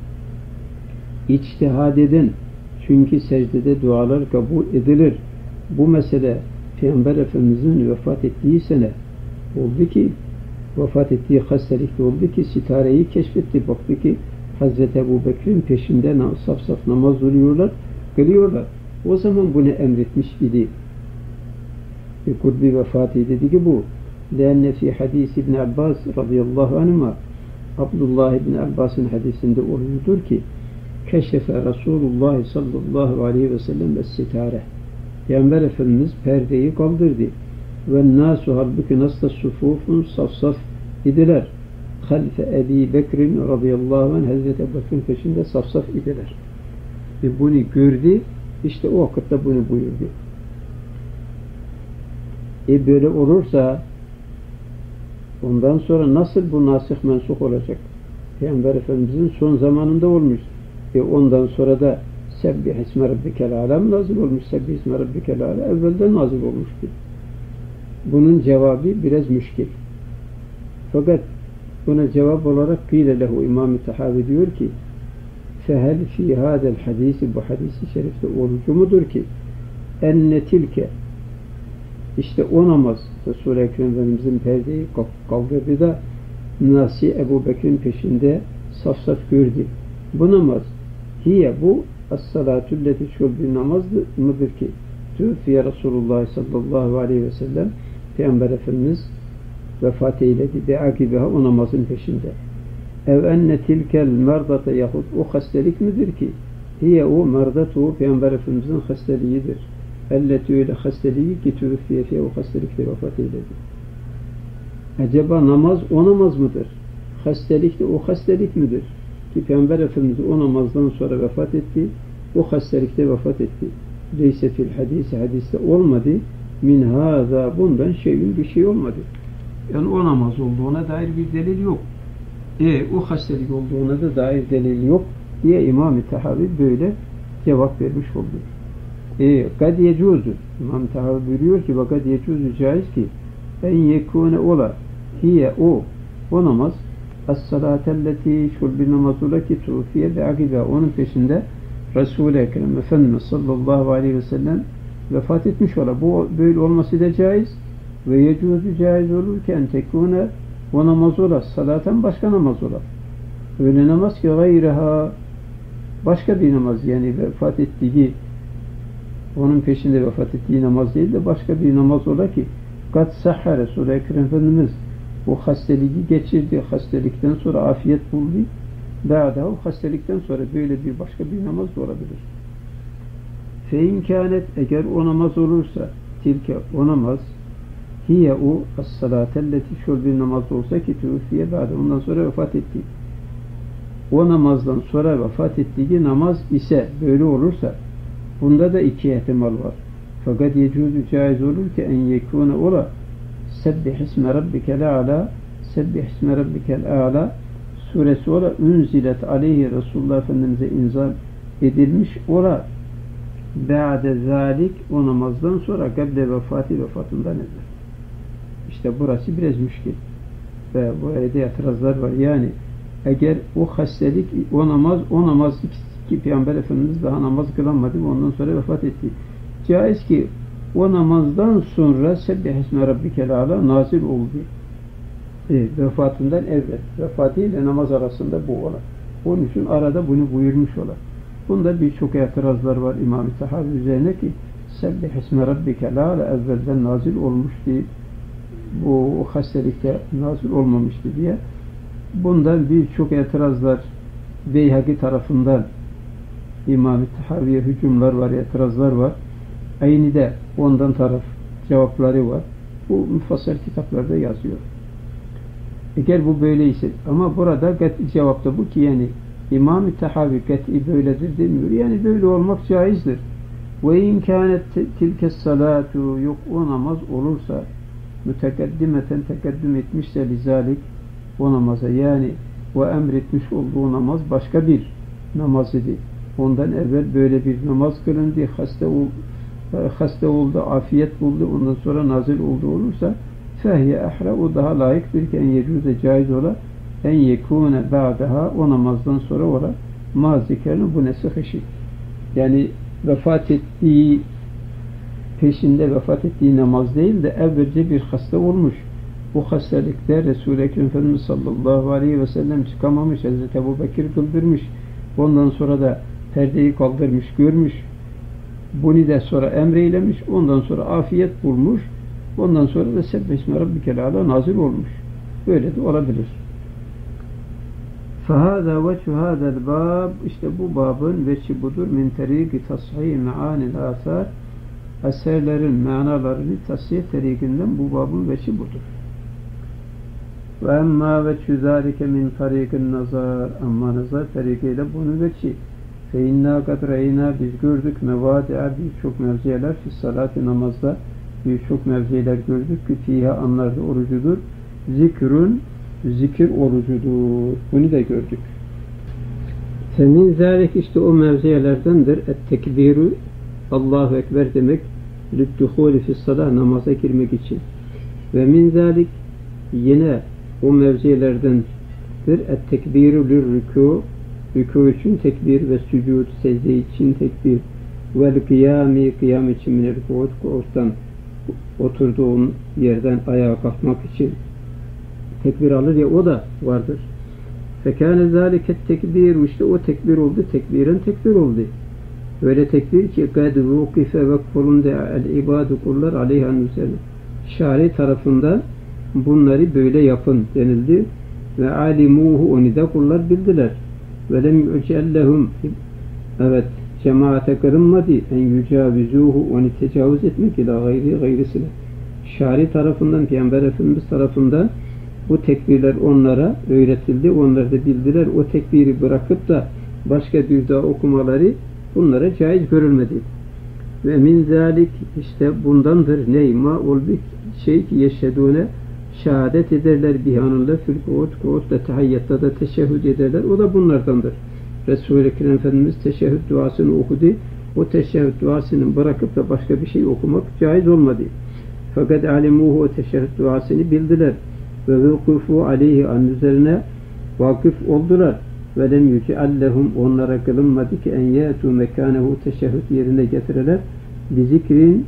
içtihad edin. Çünkü secdede dualar kabul edilir. Bu mesele Peygamber Efendimiz'in vefat ettiği sene oldu ki, vefat ettiği hastalıkta oldu ki sitareyi keşfetti. Baktı ki Hazreti Ebu Bekir'in peşinde saf saf namaz kılıyorlar. O zaman bunu emretmiş idi. Kurbi vefatı dedi ki bu. لأن في حديث İbn Abbas radıyallahu anhuma, Abdullah İbn Abbas'ın hadisinde oluyordur ki keşefe Resulullah sallallahu aleyhi ve sellem es-sitare, Peygamber Efendimiz perdeyi kaldırdı ve nasu halbuki nasla sufufun saf saf idiler, halfe Ebi Bekir'in radıyallahu anh, Hazreti Ebu Bekir'in peşinde saf saf idiler ve bunu gördü. İşte o vakitte bunu buyurdu. Böyle olursa ondan sonra nasıl bu nasih mensuh olacak? Peygamber Efendimiz'in son zamanında olmuş. Ondan sonra da sebbih isme rabbikel alem nazil olmuş. Sebbih isme rabbikel alem evvelden nazil olmuştu. Bunun cevabı biraz müşkil. Fakat buna cevap olarak kıyle lehu, İmam-ı Tahavi diyor ki fehel fi hadel hadisi, bu hadisi şerifte olucu mudur ki enne tilke, İşte o namaz Resul-i Ekrem Efendimiz'in perdeyi kaldırdı da Nasi Ebu Bekir'in peşinde saf saf gördü. Bu namaz hiye, bu as-salatü leti, şu bir namaz mıdır ki tüfiye Resulullah sallallahu aleyhi ve sellem, Peygamber Efendimiz vefat eyledi be akibeha, o namazın peşinde. Ev enne tilkel merdate, yahut o hastalık midir ki hiye, o merdatu Peygamber Efendimiz'in hastaliğidir. Elleti, öyle hastalığı ki tüfiye, o hastalıkta vefat eyledi. Acaba namaz o namaz mıdır? Hastalık da o hastalık mıdır? Ki Peygamber Efendimiz o namazdan sonra vefat etti, o hastalıkta vefat etti. Leyse fil hadisi, hadiste olmadı. Min hâzâ, bundan bir şey olmadı. Yani o namaz olduğuna dair bir delil yok. O hastalık olduğuna da dair delil yok diye İmam-ı Tahavi böyle cevap vermiş oldu. Kad yecuzu, İmam Tahavi buyuruyor ki kad yecuzu, caiz ki en yekûne ola hiye, o namaz as-salâtelleti, şu bir namaz ola ki tufiye ve akibe, onun peşinde Resul-i Ekrem Efendimiz sallallahu aleyhi ve sellem vefat etmiş ola. Bu böyle olması da caiz ve yecuzu, caiz olurken tekûne, o namaz ola salaten, başka namaz ola. Öyle namaz ki gayreha, başka bir namaz, yani vefat ettiği, onun peşinde vefat ettiği namaz değil de başka bir namaz ola ki kad sahha, Resul-i Ekrem Efendimiz o hastalığı geçirdi, hastalıktan sonra afiyet buldu. Daha o hastalıktan sonra böyle bir başka bir namaz da olabilir. Fe inkânet, eğer o namaz olursa tilke o namaz hiye o as-salatelleti şöyle bir namaz olsa ki tüfiye ba'de ondan sonra vefat etti. O namazdan sonra vefat ettiği namaz ise böyle olursa bunda da iki ihtimal var. Fakat yecuzu caiz olur ki en yekûne ola sebbih isme rabbikel a'la sebbih isme rabbikel a'la suresi ola unzilet aleyhi Resulullah Efendimiz'e inzal edilmiş ola ba'de zalik o namazdan sonra gable vefatından evvel. İşte burası biraz müşkil. Ve bu arada itirazlar var. Yani eğer o hastalık, o namaz ki Peygamber Efendimiz daha namaz kılamadı ondan sonra vefat etti. Caiz ki o namazdan sonra Sebbih isme rabbikel a'la nazil oldu. Vefatından evvel. Vefatı ile namaz arasında bu olan. Onun için arada bunu buyurmuş olan. Bunda birçok itirazlar var İmam-ı Tahavi üzerine ki Sebbih isme rabbikel a'la evvelden nazil olmuştu. Bu hastalıkta nazil olmamıştı diye. Bundan birçok itirazlar Beyhaki tarafından İmam-ı Tahavi'ye hücumlar var, itirazlar var. Aynı da ondan taraf cevapları var. Bu müfassal kitaplarda yazıyor. Eğer bu böyleyse ama burada cevapta bu ki yani İmam-ı Tahavi kat'i böyledir demiyor. Yani böyle olmak caizdir. Ve in kânet tilke salatu yok o namaz olursa mütekeddimeten tekeddüm etmişse lizalik o namaza yani o emretmiş olduğu namaz başka bir namaz idi. Ondan evvel böyle bir namaz kılındı, hasta oldu, afiyet buldu, ondan sonra nazil oldu olursa fehye ahra o daha layıktır ki en yecuze caiz ola en yekûne ba'daha o namazdan sonra ola mazikerini bu nesih işi. Yani vefat ettiği peşinde vefat ettiği namaz değil de evvelce bir hasta olmuş. Bu hastalıkta Resul-i Ekrem Efendimiz sallallahu aleyhi ve sellem çıkamamış. Hazreti Ebu Bekir kıldırmış. Ondan sonra da perdeyi kaldırmış, görmüş. Bunu da sonra emreylemiş. Ondan sonra afiyet bulmuş. Ondan sonra da Sebbih isme rabbikel a'la nazil olmuş. Böyle de olabilir. فَهَذَا وَجْهُ هَذَا الْبَابِ işte bu babın veçi budur. مِنْ تَرِيقِ تَصْحِيهِ مَعَانِ الْآثَارِ eserlerin manalarını tasfiye terikinden bu babın veçi budur. Ve emma veçhü zâlike min tariqin nazar amma nazar tarikiyle bunu veçi fe inna kadreyna biz gördük mevadi'a birçok mevziyeler fi salati namazda birçok mevziyeler gördük ki fiha anlarda orucudur zikrun zikir orucudur bunu da gördük. Femin zâlik işte o mevziyelerdendir et-tekbiru Allahu Ekber demek lüddühûli fissalah namaza girmek için ve min zâlik yine o mevzilerdendir et-tekbiru lirrükû rükû için tekbir ve sücud secde için tekbir vel kıyami kıyam için minel ku'ud'dan oturduğun yerden ayağa kalkmak için tekbir alır ya o da vardır. Fekâne zâliket tekbir işte o tekbir oldu tekbiren tekbir oldu. Öyle tekbir ki قَدْ وُقِفَ وَقْفُلُنْدَ الْعِبَادُ kullar aleyhan üzerine. Şari tarafından bunları böyle yapın denildi. Ve alimuhu onu da kullar bildiler. Ve lem yu'cellehum evet cemaate kırılmadı en yücavizuhu onu tecavüz etmek ila gayrısına. Şari tarafından Peygamber Efendimiz tarafından bu tekbirler onlara öğretildi. Onlar da bildiler. O tekbiri bırakıp da başka bir daha okumaları bunlara caiz görülmedi. Ve min zalik işte bundandır neyma ol bir şey ki yeşhedûne şehadet ederler bihanında fil ku'ud'da tahiyyatta da teşehhüd ederler. O da bunlardandır. Resul-i Ekrem Efendimiz teşehhüd duasını okudu. O teşehhüd duasını bırakıp da başka bir şey okumak caiz olmadı. Fakat alimuhu o teşehhüd duasını bildiler. Ve vukufu aleyhi an üzerine vakıf oldular. Ve lem yüceallehum onlara kılınmadı ki en yâtu mekânehu teşehhüd yerine getireler. Bir zikrin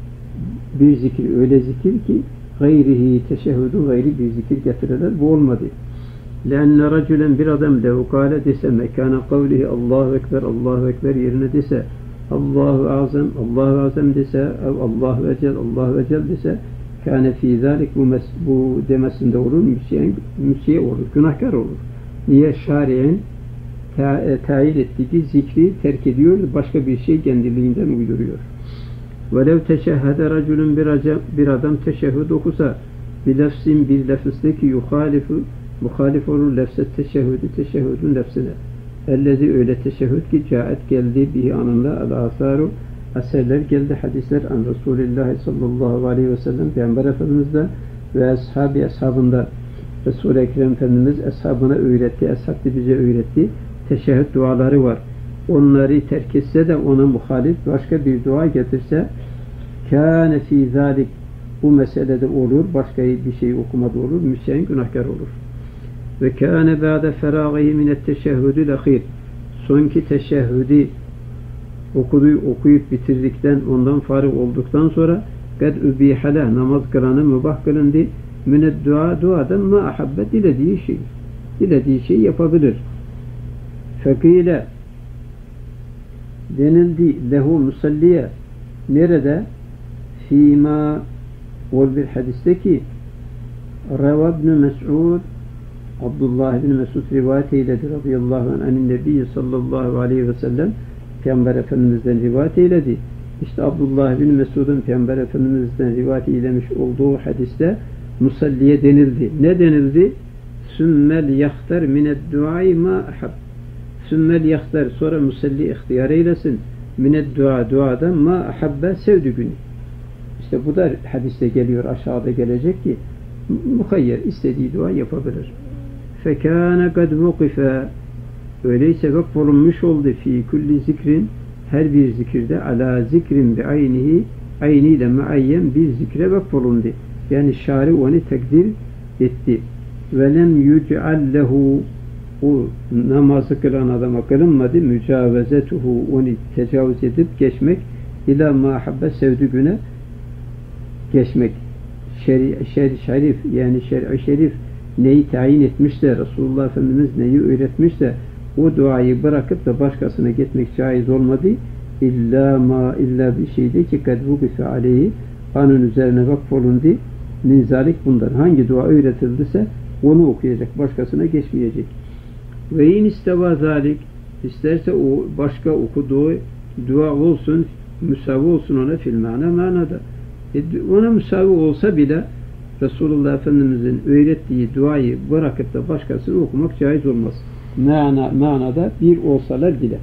bir zikir öyle zikir ki gayrihi teşehhüdü gayri bir zikir getireler. Bu olmadı. Leenne racülen bir adam lehu kâle dese mekâne kavlihi Allahu Ekber Allahu Ekber yerine dese Allahu azam Allahu azam dese Allahu ecel Allahu ecel dese kâne fî zâlik bu demesinde olur müsiye olur günahkar olur. Niye şari'in tayin ettiği zikri terk ediyor başka bir şey kendiliğinden uyduruyor. velev teşehhede raculun bir adam teşehhüd okusa bilefsin bir lefzdeki muhalif olur lefzet teşehhüdün lefzine. Ellezi öyle teşehhüd ki caet geldi bihi anında el-asaru eserler geldi, hadisler an Resulullah sallallahu aleyhi ve sellem Peygamber Efendimiz'den ve ashabından. Resul-i Ekrem Efendimiz ashabına öğretti, ashab bize öğretti. Teşehhüd duaları var. Onları terk etse de ona muhalif başka bir dua getirse kâne fî zâlik bu meselede olur, başka bir şey okumada olur, müstehcen günahkar olur. Ve kâne ba'de ferâgihi minet teşehhüdül ahîr sonki teşehhüdü okuyup bitirdikten, ondan farık olduktan sonra kad übîhale namaz kılanı mübah kılındı mined duadan ma ahabbe dilediği şey yapabilir. Fekîle denildi lehu musalliye nerede? Fîmâ ol bir hadisteki Reva ibn Mes'ud Abdullah ibn Mes'ud rivayet eyledi radıyallahu anh anin nebiyyi sallallahu aleyhi ve sellem Peygamber Efendimiz'den rivayet eyledi. İşte Abdullah ibn Mes'ud'un Peygamber Efendimiz'den rivayet eylemiş olduğu hadiste musalliye denildi. Ne denildi? Sümmel yahtar mined duayı ma ahab. Sümmel yahtar sonra musalli ihtiyar eylesin. Mined duadan ma ahabbe sevdüğünü. İşte bu da hadiste geliyor, aşağıda gelecek ki muhayyer istediği dua yapabilir. Fekâne kad vukife öyleyse vakfolunmuş oldu fi kulli zikrin her bir zikirde ala zikrin bi ayniyle muayyen bir zikre vakfolundu. Yani şari onu takdir etti. Ve lem yüc'al lehu o namazı kılan adama kılınmadı. Mücavezetuhu onu tecavüz edip geçmek ila mahabbe sevdüğüne geçmek. Şerif yani şer'i şerif neyi tayin etmişse Resulullah Efendimiz neyi öğretmişse o duayı bırakıp da başkasına gitmek caiz olmadı. İlla bir şeydi ki kad vukife aleyhi anın üzerine vakfolundu. Nizalik bundan. Hangi dua öğretildiyse onu okuyacak. Başkasına geçmeyecek. Ve in isteva zalik isterse o başka okuduğu dua olsun, müsavi olsun ona fil manada. Ona müsavi olsa bile Resulullah Efendimiz'in öğrettiği duayı bırakıp da başkasını okumak caiz olmaz. Manada bir olsalar bile.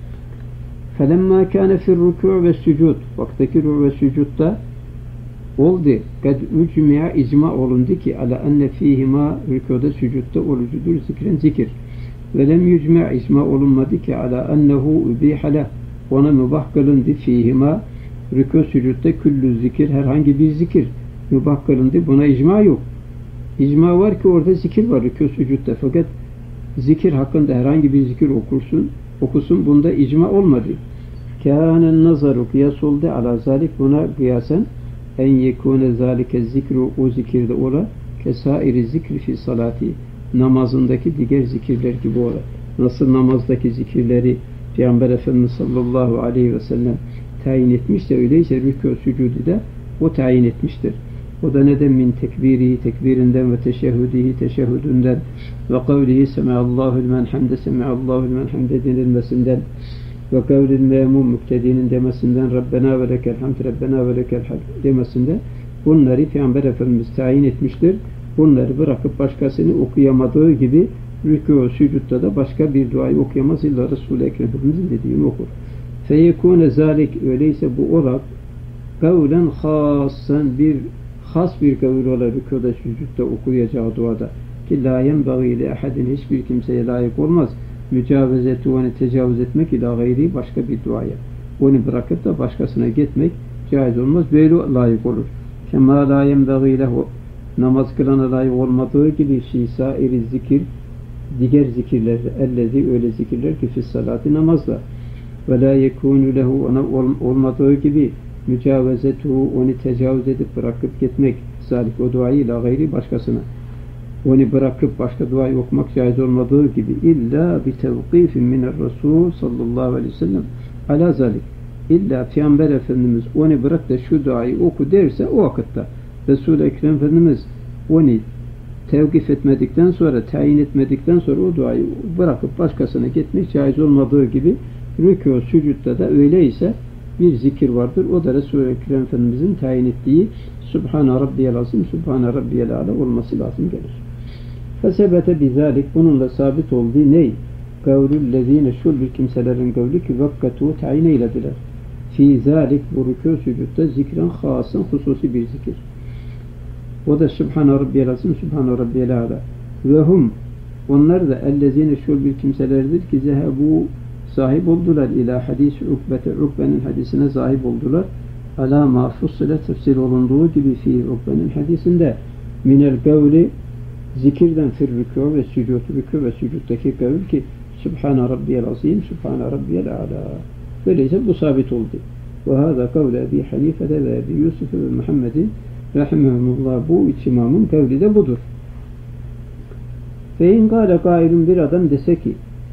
فَلَمَّا كَانَ فِي الرُّكُعِ وَالسُّجُودِ vaktaki rükû ve sücutta oldu. Kad ucmi'a icma olundu ki ala enne fihima rükûda sücutta olucudur zikir. Ve lem yücma icma olunmadı ki ala ennehu ubihale ona mübah kılındı fihima rükû sücutta küllü zikir herhangi bir zikir mübah kılındı. Buna icma yok. İcma var ki orada zikir var rükû sücutta fakat zikir hakkında herhangi bir zikir okusun bunda icma olmadı. Kânen nazaru kıyas oldu ala zalik buna kıyasen en yekûne zâlike zikru o zikirde ola kesairi zikri fi salati namazındaki diğer zikirler gibi ola. Nasıl namazdaki zikirleri Peygamber Efendimiz sallallahu aleyhi ve sellem tayin etmişse öyleyse rükû sücudi de o tayin etmiştir. O da neden min tekbirinden ve teşehhüdünden ve kavlihi semiallahu limen hamde denilmesinden ve kavlil memum muktedinin demesinden Rabbena ve lekel hamd demesinden bunları Peygamber Efendimiz tayin etmiştir. Bunları bırakıp başkasını okuyamadığı gibi rükû sücutta da başka bir duayı okuyamaz illa Resul-i Ekrem Efendimiz'in dediğini okur. Feyekûne zâlik öyleyse bu olarak kavlen khâsan bir has bir kavil olarak rükûda sücutta okuyacağı duada ki la yenbagî ile ahadin hiçbir kimseye layık olmaz mücavezeti onu tecavüz etmek ila gayri başka bir duaya onu bırakıp da başkasına gitmek caiz olmaz böyle layık olur. Kema la yenbagî lehu namaz kılana layık olmadığı gibi şisairi zikir diğer zikirler ellezi öyle zikirler ki fissalati namazda ve la yekûnü lehu ona olmadığı gibi mücavezetuhu onu tecavüz edip bırakıp gitmek zalik o duayı ila gayri başkasına onu bırakıp başka duayı okumak caiz olmadığı gibi illa bi tevkifin minel Resul sallallahu aleyhi ve sellem ala zalik illa Peygamber Efendimiz onu bırak da şu duayı oku derse o vakitte Resul-i Ekrem Efendimiz onu tevkif etmedikten sonra tayin etmedikten sonra o duayı bırakıp başkasına gitmek caiz olmadığı gibi rükû sücutta da öyleyse bir zikir vardır. O da Resul-i Ekrem Efendimizin tayin ettiği Subhane Rabbiyel Azim, Subhane Rabbiyel Ala olması lazım gelir. Fesebete bizalik, bununla sabit olduğu ney? Kavlullezine, şul bir kimselerin kavli ki vakkatu tayin eylediler. Fi zalik, bu rükû sücutta zikren khasın, hususi bir zikir. O da Subhane Rabbiyel Azim, Subhane Rabbiyel Ala. Ve hum, onlar da ellezine şul bir kimselerdir ki zehebu, sahip oldular ila hadis-i ukbete, ukbenin hadisine sahip oldular. Ala ma fussile, tefsir olunduğu gibi fi ukbenin hadisinde minel kavli, zikirden fir rükû ve sücud, rükû ve sücuddaki kavl ki Subhane Rabbiyel Azim, Subhane Rabbiyel Ala. Böylece bu sabit oldu. Ve hâzâ kavle Ebi Hanife'de ve Ebi Yusuf ve Muhammed'in rahimehumullah, bu üç imamın kavli de budur. Fe in gâle gâilun, bir adam dese ki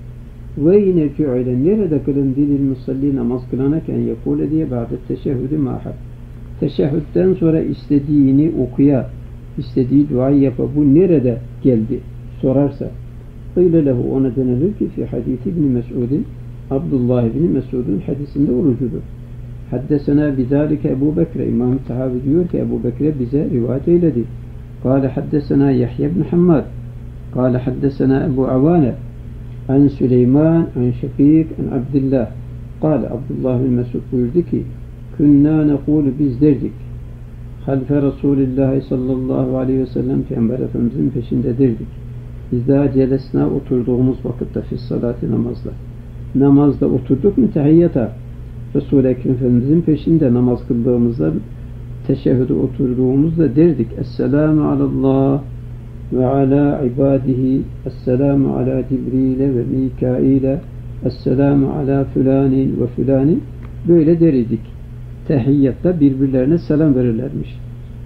ve yine cü'ile, nerede kılın dilil musalli, namaz kılanken yekûle diye ba'de teşehhüdü mahab, teşehhütten sonra istediğini okuya, istediği duayı yapa, bu nerede geldi sorarsa, qîle lehu, ona denilir ki fi hadisi İbn Mes'ud'in, Abdullah ibn Mes'ud'un hadisinde orucudur. Haddesena bizalike Ebu Bekre, İmam-ı Tahavi diyor ki Ebu Bekre bize rivayet eyledi. Kâle haddesena Yahya ibn Hammad, kâle haddesena Ebu Avane, an Süleyman, an Şefik, an Abdullah. Kâle Abdullah bin Mesud buyurdu ki künnâ nekûlü, biz derdik halfe Resulillahi sallallahu aleyhi ve sellem, Peygamber Efendimizin peşinde derdik. İzâ celesnâ, oturduğumuz vakitte fis salati, namazda. Namazda oturduk mu tehiyyata, Resul-i Ekrem Efendimizin peşinde namaz kıldığımızda, teşehhüde oturduğumuzda derdik Esselamu alallah ve ala ibadihi, Esselamu ala Cibril'e ve Mikail'e, Esselamu ala fulanin ve fulanin, böyle derdik. Tehiyyatta birbirlerine selam verirlermiş.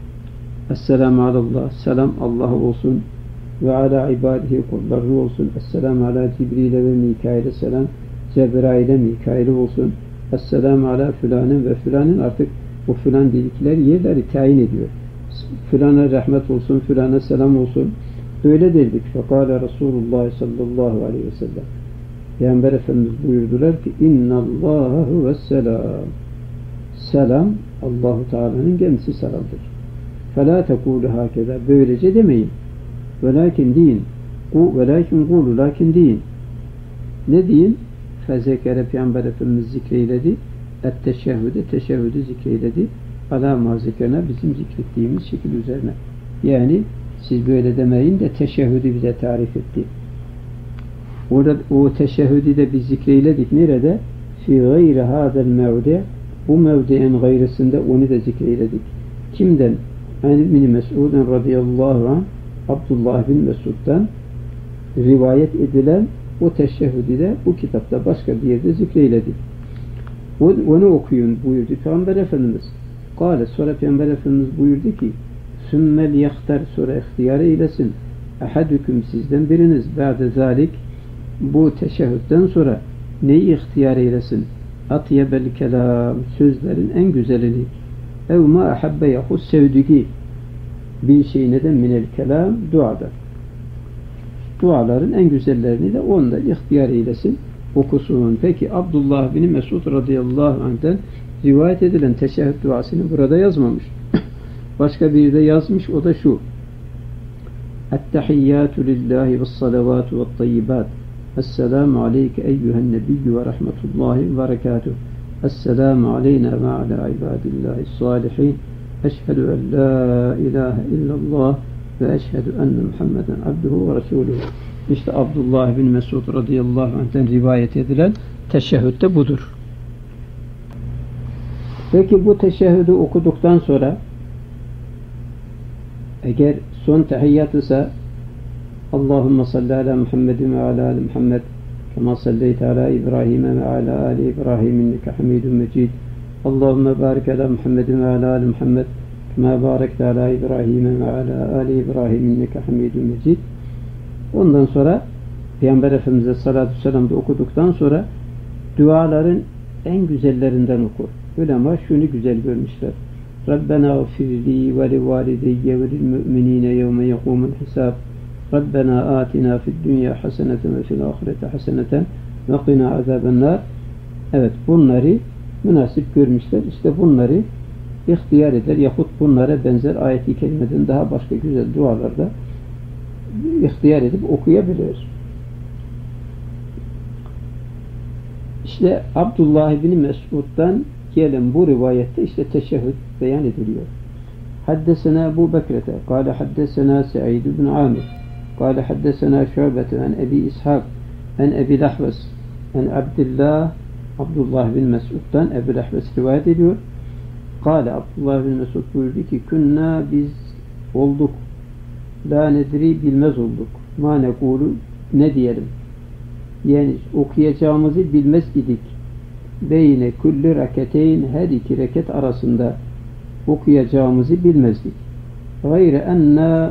Esselamu alallah, selam Allah'a olsun, ve ala ibadihi, kulları olsun. Esselamu ala Cibril'e ve Mikail'e, selam Cebrail'e, Mikail'e olsun. Esselamu ala fulanin ve fulanin, artık bu filan dedikler yerleri tayin ediyor. Filana rahmet olsun, filana selam olsun. Öyle dedik. Fekale Resulullah sallallahu aleyhi ve sellem, Peygamber Efendimiz buyurdular ki innallâhe huvesselam, selam Allahu Teala'nın kendisi selamdır. Felâ tekûlü hâkeza, böylece demeyin. Velakin deyin. Velakin kûlü, lakin deyin. Ne deyin? Fezekere, Peygamber Efendimiz zikreyledi. Et-teşehhüde, teşehhüdü zikreyledi. Alâ mâ zikrena, bizim zikrettiğimiz şekil üzerine. Yani siz böyle demeyin de teşehhüdü bize tarif etti. Orada o teşehhüdü de biz zikreyledik. Nerede? Fi gayri hâzel mevdi, bu mevdi'in gayrısında onu da zikreyledik. Kimden? Yani İbn Mes'ud'un radıyallahu anh, Abdullah bin Mesud'dan rivayet edilen o teşehhüdü de bu kitapta başka bir yerde zikreyledik. Onu okuyun buyurdu Peygamber Efendimiz. Kâle, sonra Peygamber Efendimiz buyurdu ki sümmel yahtar, sonra ihtiyar eylesin ehadüküm, sizden biriniz ba'de zalik, bu teşehhütten sonra neyi ihtiyar eylesin? Atyebel kelam, sözlerin en güzelini, ev ma ahabbe, yahut sevdiği bir şey, neden minel kelam, duada. Duaların en güzellerini de ondan ihtiyar eylesin, okusun. Peki Abdullah bin Mesud radıyallahu anh'ten rivayet edilen teşehhüd duasını burada yazmamış. Başka biri de yazmış, o da şu: Ettehiyyatu lillahi ve's salavatu ve't tayyibat. Esselamu aleyke eyyühen nebiyyü ve rahmetullahi ve berekatuhu. Esselamu aleyna ve ala ibadillahi salihin. Eşhedü en la ilahe illallah ve eşhedü enne Muhammeden abduhu ve resuluhu. İşte Abdullah bin Mesud radıyallahu anh'ten rivayet edilen teşehhüd de budur. Peki bu teşehhüdü okuduktan sonra, eğer son tehiyyat ise Allahümme salli ala Muhammedin ve ala ali Muhammed kema salleyte ala İbrahim ve ala ali İbrahim inneke hamidun mecid. Allahümme barik ala Muhammedin ve ala ali Muhammed kema barekte ala İbrahim ve ala ali İbrahim inneke hamidun mecid. Ondan sonra Peygamber Efendimiz'e salatu selam da okuduktan sonra duaların en güzellerinden okur. Ulema şunu güzel görmüşler: Rabbena gfirli ve li valideyye ve lil müminine yevme yekumul hisab. Rabbena atina fid dünya haseneten ve fil ahireti haseneten ve qina azabennar. Evet, bunları münasip görmüşler. İşte bunları ihtiyar eder yahut bunlara benzer ayet-i kerimeden daha başka güzel dualarda ihtiyar edip okuyabilir. İşte Abdullah bin Mesud'dan gelen bu rivayette işte teşehhüd beyan ediliyor. Haddesena Ebu Bekrete kâle haddesena Se'id bin Amir kâle haddesena Şu'bete en Ebi İshak en Ebi Lahves en Abdullah bin Mesud'dan Ebu Lahves rivayet ediyor. Kâle Abdullah bin Mesud buyurdu ki künna biz olduk la nedri bilmez olduk ma nekulu ne diyelim yani okuyacağımızı bilmez idik beyne kulli reketeyn her iki reket arasında okuyacağımızı bilmezdik. Gayre enna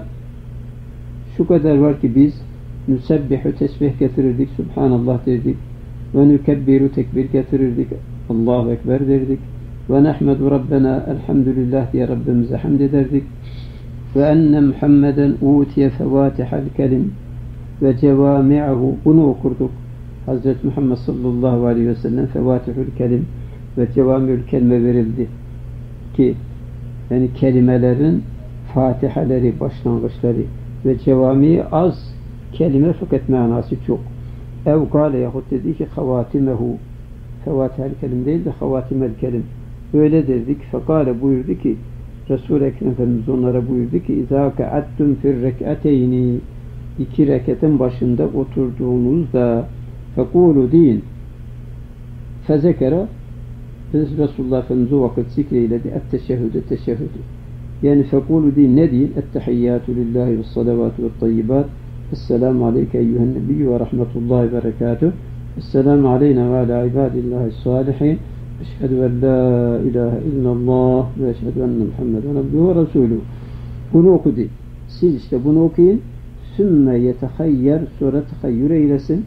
şu kadar var ki biz nüsebbihu tesbih getirirdik, Subhanallah derdik ve nükebbiru tekbir getirirdik, Allahu Ekber derdik ve nehmedu Rabbena elhamdülillah diye Rabbimize hamd ederdik ve enne Muhammeden utiye fevatihal kelim ve cevami'ahu bunu okurduk. Hazreti Muhammed sallallahu aleyhi ve sellem fevatihul kelim ve cevami'ül kelime verildi ki yani kelimelerin fatihaleri, başlangıçları ve cevami az kelime fakat manası çok. Ev gâle yahut dedi ki havatimehu fevatihel kelim değil de havatimel kelim. Öyle dedik. Fekâle buyurdu ki Resul-i Ekrem Efendimiz onlara buyurdu ki İzâ ka'attum fir rek'ateyni iki reketin başında oturduğunuzda fekûlu deyin fezekera Resulullah Efendimiz o vakit zikreyledi etteşehhüdü teşehhüdü yani fekûlu deyin ne deyin ettehiyyatü lillahi ve salavatü ve tayyibat esselamu aleyke eyyühen nebiyyü ve rahmetullahi ve berekatuhu esselamu aleyna ve ala ibadillahi salihin eşhedü en la ilahe illallah ve eşhedü enne Muhammeden abduhu ve resulühü bunu okudu. Siz işte bunu okuyun sümme yetehayyer sonra tehayyür eylesin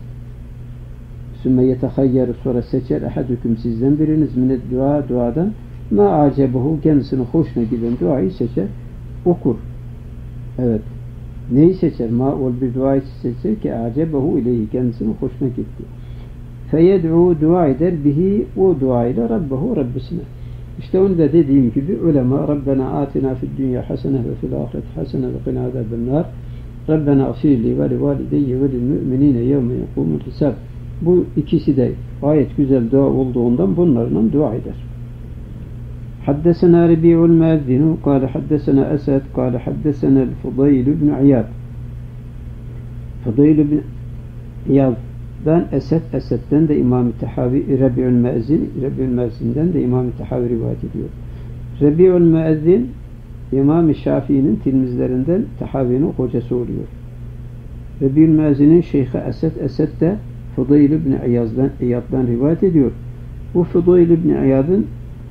sümme yetehayyer sonra seçer ehadüküm sizden biriniz mined dua duadan ma acebuhu kendisine hoşuna giden duayı seçer okur. Evet. Neyi seçer? Ma ol bir duayı seçer ki acebuhu ileyhi kendisine hoşuna gitti. Feyed'u dua eder bihi o duayla Rabbehu Rabbisine. İşte onu da dediğim gibi ulema Rabbena atina fid dünya hasene ve fil ahireti hasene ve qina azabennar Rabbena afirli ve li valideyye ve lil müminine yevme yekumul hisab. Bu ikisi de gayet güzel dua olduğundan bunlarla dua eder. Haddesena Rabi'ul Muezzinu kâle haddesena Esed kâle haddesena Fudayl ibn İyad Fudayl ibn İyad'dan Esed'den de İmam-ı Tehavi Rabi'ul Muezzin'den de İmam-ı Tehavi rivayet ediyor. Rabi'ul Muezzin İmam-ı Şafii'nin tilmizlerinden Tehavi'nin hocası oluyor. Rabi'ul Muezzin'in şeyhi Esed de Fudayl ibn İyad'dan rivayet ediyor. Bu Fudayl ibn İyad'ın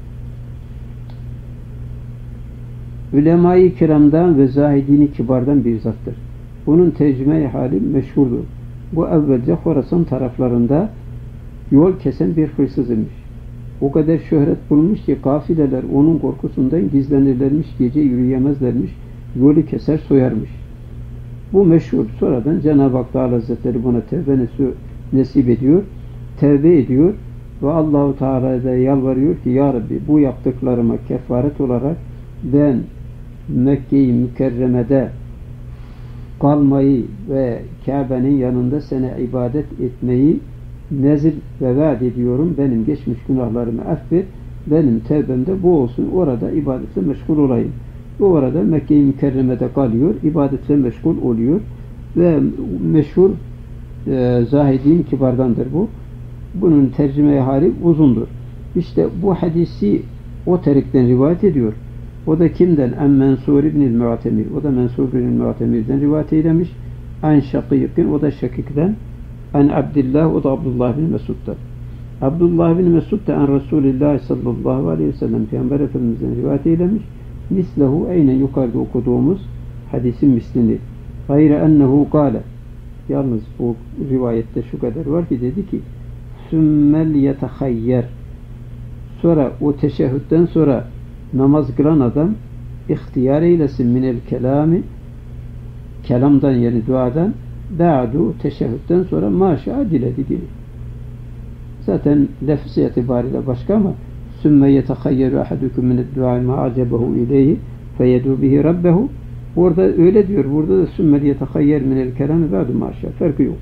ulema-i kiramdan ve zahidini kibardan bir zattır. Bunun tercüme-i hali meşhurdur. Bu evvelce Horasan taraflarında yol kesen bir hırsız imiş. O kadar şöhret bulmuş ki kafileler onun korkusundan gizlenirlermiş, gece yürüyemezlermiş, yolu keser soyarmış. Bu meşhur. Sonradan Cenab-ı Hak Teala Hazretleri buna tevbe nasip ediyor, tevbe ediyor ve Allah-u Teala'ya yalvarıyor ki Ya Rabbi bu yaptıklarıma kefaret olarak ben Mekke-i Mükerreme'de kalmayı ve Kabe'nin yanında sana ibadet etmeyi nezir ve vaat ediyorum. Benim geçmiş günahlarımı affet. Benim tevbemde bu olsun. Orada ibadetle meşgul olayım. Bu orada Mekke-i Mükerreme'de kalıyor. İbadetle meşgul oluyor. Ve meşhur zahidin kibardandır bu. Bunun tercüme hali uzundur. İşte bu hadisi o terikten rivayet ediyor. O da kimden? En Mensur ibn-i Mu'temir. O da Mensur ibn-i Mu'temir'den rivayet eylemiş. En Şakik'in. O da Şakik'ten. En Abdullah. O da Abdullah bin Mesud'dan. Abdullah bin Mesud da en Resulullah sallallahu aleyhi ve sellem Peygamber Efendimiz'den rivayet eylemiş. Mislehu aynen yukarıda okuduğumuz hadisin mislini. Gayre ennehu kâle. Yalnız bu rivayette şu kadar var ki dedi ki sümmel yetehayyer. Sonra o teşehhütten sonra namaz kılan adam ihtiyar eylesin minel kelami kelamdan yani duadan ba'du teşehhütten sonra maşa diledi gibi. Zaten lefzi itibariyle başka ama sümme yetekayyeru ahadukum mine'd-du'a ma acabehu ileyhi feyedu bihi rabbehu. Orada öyle diyor. Burada da sümme yetekayyer minel kelami ba'du maşa. Farkı yok.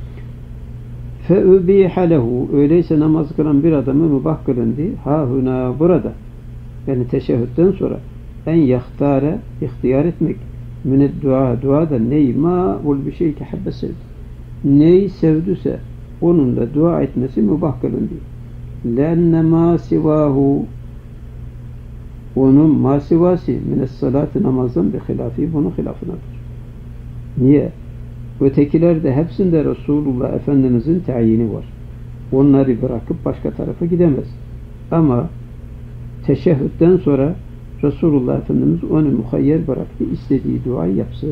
Fe'ubiha lehu. Öyleyse namaz kılan bir adamı mübah kılındı. Ha huna burada. Yani teşehhütten sonra en yahtare ihtiyar etmek mine'd-du'a duada ney ma ol bir şey ki habbe sevdi. Neyi sevdüse onunla dua etmesi mübah kılındı. Lenne ma sivahu onun masivasi mine's-salati namazdan bir hilafi bunun hilafınadır. Niye? Ötekilerde hepsinde Resulullah Efendimizin tayini var. Onları bırakıp başka tarafa gidemez. Ama teşehhütten sonra Resulullah Efendimiz onu muhayyer bıraktı. İstediği duayı yapsın.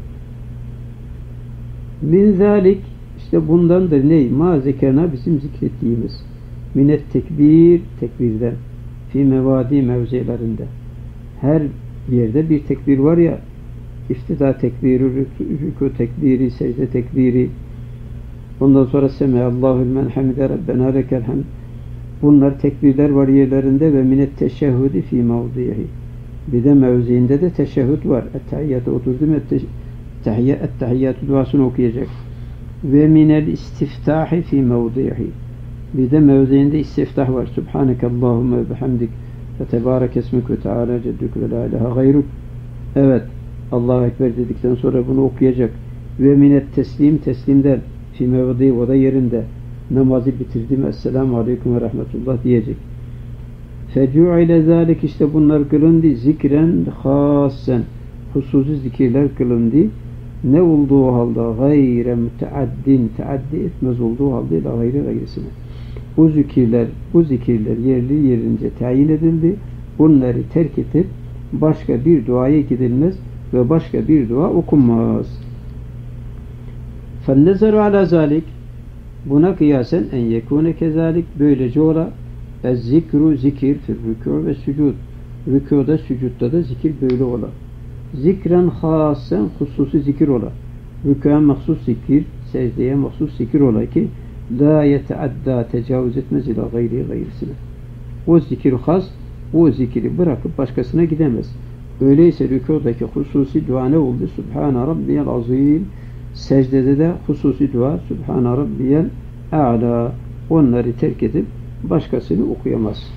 Min zalik işte bundandır ney? Ma zekerna bizim zikrettiğimiz. Minet tekbir tekbirden. Fi mevadi mevzilerinde. Her yerde bir tekbir var ya, iftida tekbiri, rükû tekbiri, secde tekbiri, ondan sonra Semihallahü limen hamide Rabbena lekel hamd. Bunlar tekbirler var yerlerinde ve minet teşehhüdi fi mevzihi. Bir de mevziinde de teşehhüd var. Ettehiyyatı oturdu mu ettehiyyatü duasını okuyacak. Ve minel istiftahi fi mevzihi. Bir de mevziinde istiftah var. Subhaneke Allahümme ve bihamdik ve tebarek esmik ve teala ceddük ve la ilahe gayruk. Evet. Allahu Ekber dedikten sonra bunu okuyacak. Ve minet teslim teslimden fi mevzi o da yerinde namazı bitirdim. Esselamu aleyküm ve rahmetullah diyecek. Fecu'ile zalik işte bunlar kılındı. Zikren hasen hususi zikirler kılındı. Ne olduğu halde gayre müteaddin teaddi etmez olduğu halde la gayri gayrisine. Bu zikirler yerli yerince tayin edildi. Bunları terk edip başka bir duaya gidilmez ve başka bir dua okunmaz. فَالنَّزَرُ عَلَى ذَٰلِكِ buna kıyasen en yekûne kezalik böylece ola zikru zikir fil rükû ve sücud. Rükûda sücudda da zikir böyle ola. Zikren hasen hususi zikir ola. Rükûya mahsus zikir, secdeye mahsus zikir ola ki la yeteadda tecavüz etmez ila gayri gayrisine. O zikir has, o zikiri bırakıp başkasına gidemez. Öyleyse rükûdaki hususi dua ne oldu? Subhane rabbiyel azim. Secdede de hususi dua Subhane rabbiyel a'la. Onları terk edip başkasını okuyamaz.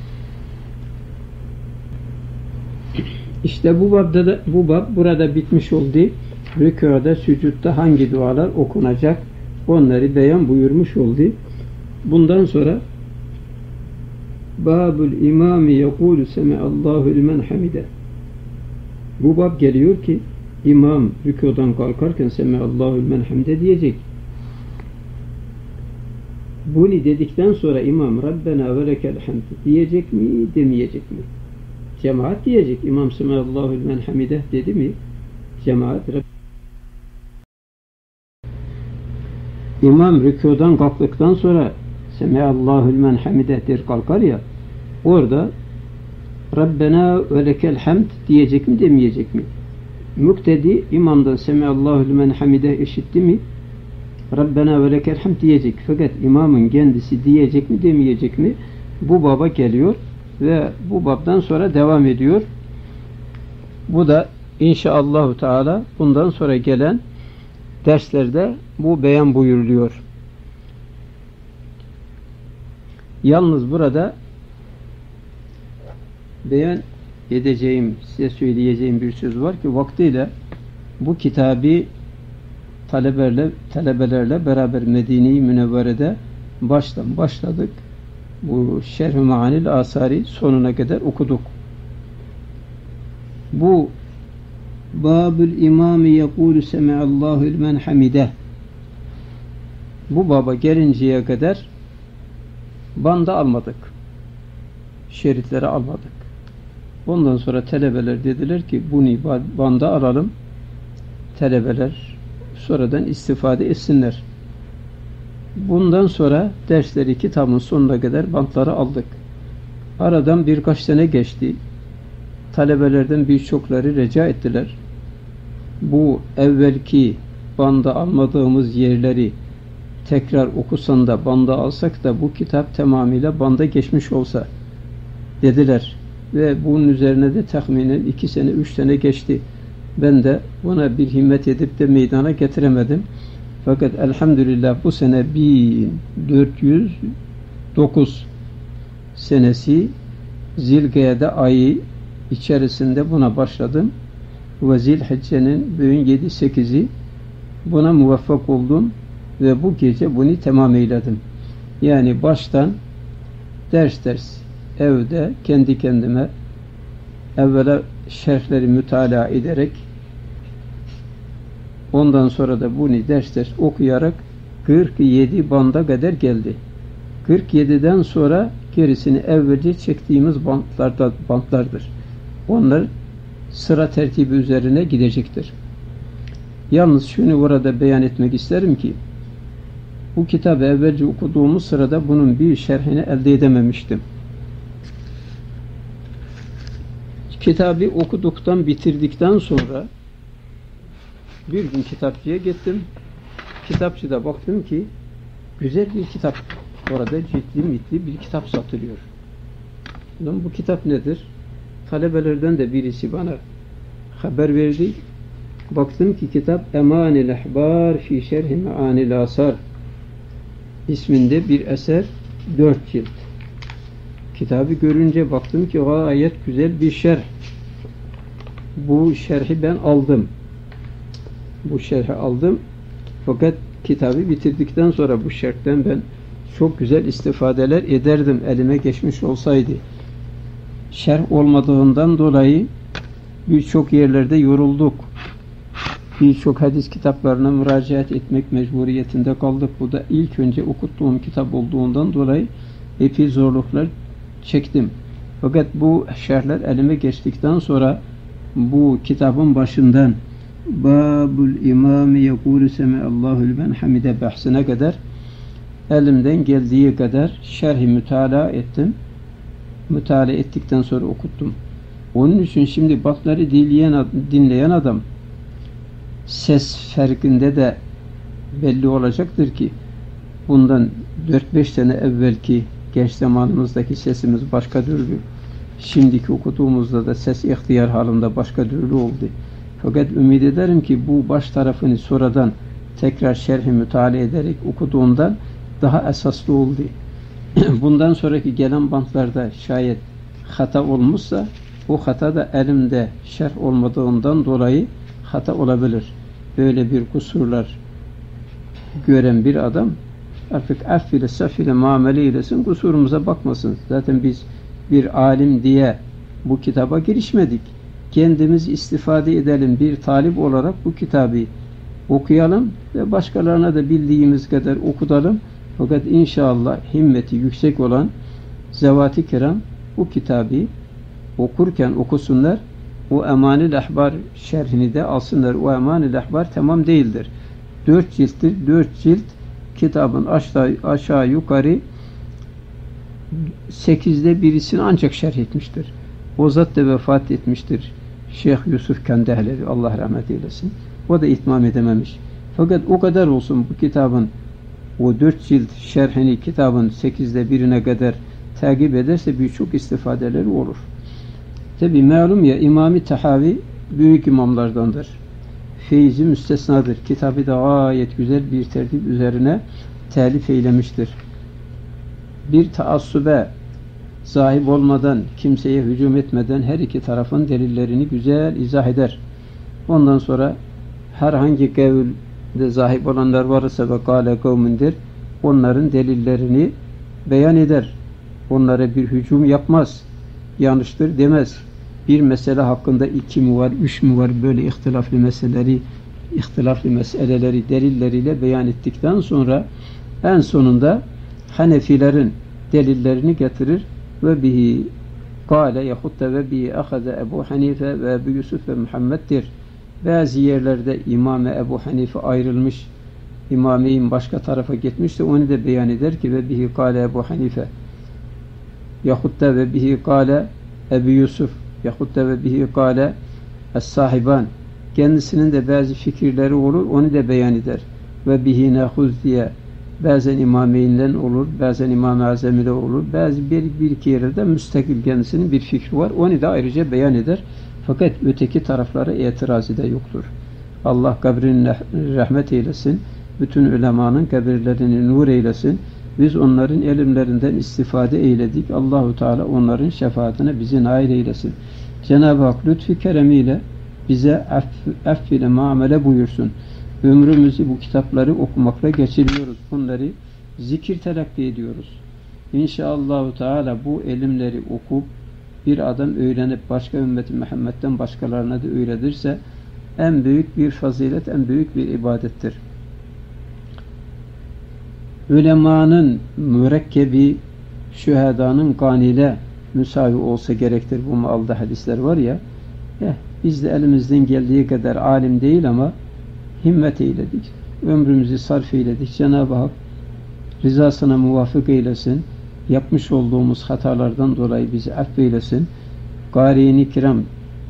İşte bu bab burada bitmiş oldu. Rükûda, sücutta hangi dualar okunacak? Onları beyan buyurmuş oldu. Bundan sonra Babul imami yekûlü semi'allahu limen hamide. Bu bab geliyor ki imam rükûdan kalkarken semi'allahu limen hamide diyecek. Bunu dedikten sonra imam Rabbena ve lekel hamd diyecek mi, demeyecek mi? Cemaat diyecek. İmam semi'allahu limen hamide dedi mi? Cemaat İmam rükûdan kalktıktan sonra semi'allahu limen hamide der kalkar ya, orada Rabbena ve lekel hamd diyecek mi, demeyecek mi? Muktedi imamdan semi'allahu limen hamide işitti mi? Rabbena ve lekel hamd diyecek. Fakat imamın kendisi diyecek mi, demeyecek mi? Bu baba geliyor ve bu babdan sonra devam ediyor. Bu da inşaallah Teala bundan sonra gelen derslerde bu beyan buyuruluyor. Yalnız burada beyan edeceğim, size söyleyeceğim bir söz var ki vaktiyle bu kitabı talebelerle beraber Medine-i Münevvere'de başladık. Bu Şerh-i Maanil Asari sonuna kadar okuduk. Bu Babül imami yekûlü semi'allahu limen hamide. Bu baba gelinceye kadar banda almadık. Şeritleri almadık. Ondan sonra talebeler dediler ki bunu banda alalım. Talebeler sonradan istifade etsinler. Bundan sonra dersleri kitabın sonuna kadar bantları aldık. Aradan birkaç sene geçti. Talebelerden birçokları rica ettiler. Bu evvelki banda almadığımız yerleri tekrar okusan da banda alsak da bu kitap tamamıyla banda geçmiş olsa. dediler. Ve bunun üzerine de tahminen 2 sene, 3 sene geçti. Ben de buna bir himmet edip de meydana getiremedim. Fakat elhamdülillah bu sene 1409 senesi Zilgade ayı içerisinde buna başladım. Ve Zilhicce'nin bugün 7-8'i buna muvaffak oldum ve bu gece bunu tamam eyledim. Yani baştan ders evde kendi kendime evvela şerhleri mütalaa ederek ondan sonra da bunu ders okuyarak 47 banda kadar geldi. 47'den sonra gerisini evvelce çektiğimiz bantlardır. Onlar sıra tertibi üzerine gidecektir. Yalnız şunu burada beyan etmek isterim ki bu kitabı evvelce okuduğumuz sırada bunun bir şerhini elde edememiştim. Kitabı okuduktan, bitirdikten sonra bir gün kitapçıya gittim. Kitapçıda baktım ki güzel bir kitap. Orada ciddi bir kitap satılıyor. Lan bu kitap nedir? Talebelerden de birisi bana haber verdi. Baktım ki kitap Emanil Ahbar fi Şerhi Meanil Asar isminde bir eser, 4 cilt. Kitabı görünce baktım ki gayet güzel bir şerh. Bu şerhi ben aldım. Bu şerhi aldım. Fakat kitabı bitirdikten sonra bu şerhten ben çok güzel istifadeler ederdim elime geçmiş olsaydı. Şerh olmadığından dolayı birçok yerlerde yorulduk. Birçok hadis kitaplarına müracaat etmek mecburiyetinde kaldık. Bu da ilk önce okuttuğum kitap olduğundan dolayı epey zorluklar çektim. Fakat bu şerhler elime geçtikten sonra bu kitabın başından Babul İmami yekûlü semeallahu limen hamide bahsine kadar elimden geldiği kadar şerhi mütalaa ettim. Mütalaa ettikten sonra okuttum. Onun için şimdi batları dinleyen adam ses farkında da belli olacaktır ki bundan 4-5 sene evvelki genç zamanımızdaki sesimiz başka türlü. Şimdiki okuduğumuzda da ses ihtiyar halinde başka türlü oldu. Fakat ümit ederim ki bu baş tarafını sonradan tekrar şerhi mütalaa ederek okuduğumdan daha esaslı oldu. Bundan sonraki gelen bantlarda şayet hata olmuşsa o hata da elimde şerh olmadığından dolayı hata olabilir. Böyle bir kusurlar gören bir adam artık affile safile muamele eylesin, kusurumuza bakmasın. Zaten biz bir alim diye bu kitaba girişmedik. Kendimiz istifade edelim, bir talip olarak bu kitabı okuyalım ve başkalarına da bildiğimiz kadar okutalım. Fakat inşallah himmeti yüksek olan zevat-ı kiram bu kitabı okurken okusunlar. O Emanil Ahbar şerhini de alsınlar. O Emanil Ahbar tamam değildir. 4 cilttir. 4 cilt kitabın aşağı yukarı 8'de birisini ancak şerh etmiştir. O zat da vefat etmiştir. Şeyh Yusuf Kandehleri, Allah rahmet eylesin. O da itmam edememiş. Fakat o kadar olsun bu kitabın o 4 cilt şerhini kitabın 8'de birine kadar takip ederse birçok istifadeleri olur. Tabi malum ya İmam-ı Tahavi büyük imamlardandır. Feyzi müstesnadır. Kitabı da gayet güzel bir tertip üzerine telif eylemiştir. Bir taassube sahip olmadan, kimseye hücum etmeden her iki tarafın delillerini güzel izah eder. Ondan sonra herhangi kavülde sahip olanlar varsa ve kâle kavmindir, onların delillerini beyan eder. Onlara bir hücum yapmaz. Yanlıştır demez. Bir mesele hakkında 2 mi var, 3 mü var, böyle ihtilaflı meseleleri delilleriyle beyan ettikten sonra en sonunda Hanefilerin delillerini getirir ve bihi kâle yahut da ve bihi ahaze Ebu Hanife ve Ebu Yusuf ve Muhammed'dir. Bazı yerlerde İmam-ı Ebu Hanife ayrılmış, İmam-ı başka tarafa gitmiş de onu da beyan eder ki ve bihi kâle Ebu Hanife yahut da ve bihi kâle Ebu Yusuf yahut da ve bihi kâle Es-Sahiban. Kendisinin de bazı fikirleri olur, onu da beyan eder. Ve bihi nehuz diye Bazen İmameyn'den olur, bazen İmam-ı Azami'de olur, bazı bir iki yerde müstakil kendisinin bir fikri var. Onu da ayrıca beyan eder. Fakat öteki taraflara itirazı da yoktur. Allah kabrini rahmet eylesin. Bütün ulemanın kabirlerini nur eylesin. Biz onların ilimlerinden istifade eyledik. Allahu Teala onların şefaatine bizi nail eylesin. Cenab-ı Hak lütfü keremiyle bize aff ile muamele buyursun. Ömrümüzü bu kitapları okumakla geçiriyoruz. Bunları zikir telakki ediyoruz. İnşallah Teala bu ilimleri okup bir adam öğrenip başka ümmeti Muhammed'den başkalarına da öğretirse en büyük bir fazilet, en büyük bir ibadettir. Ulemanın mürekkebi şühedanın kanile müsavi olsa gerektir. Bu malda hadisler var ya. Biz de elimizden geldiği kadar alim değil ama himmet eyledik. Ömrümüzü sarf eyledik. Cenab-ı Hak rızasına muvafık eylesin. Yapmış olduğumuz hatalardan dolayı bizi affeylesin. Gâri-i kiram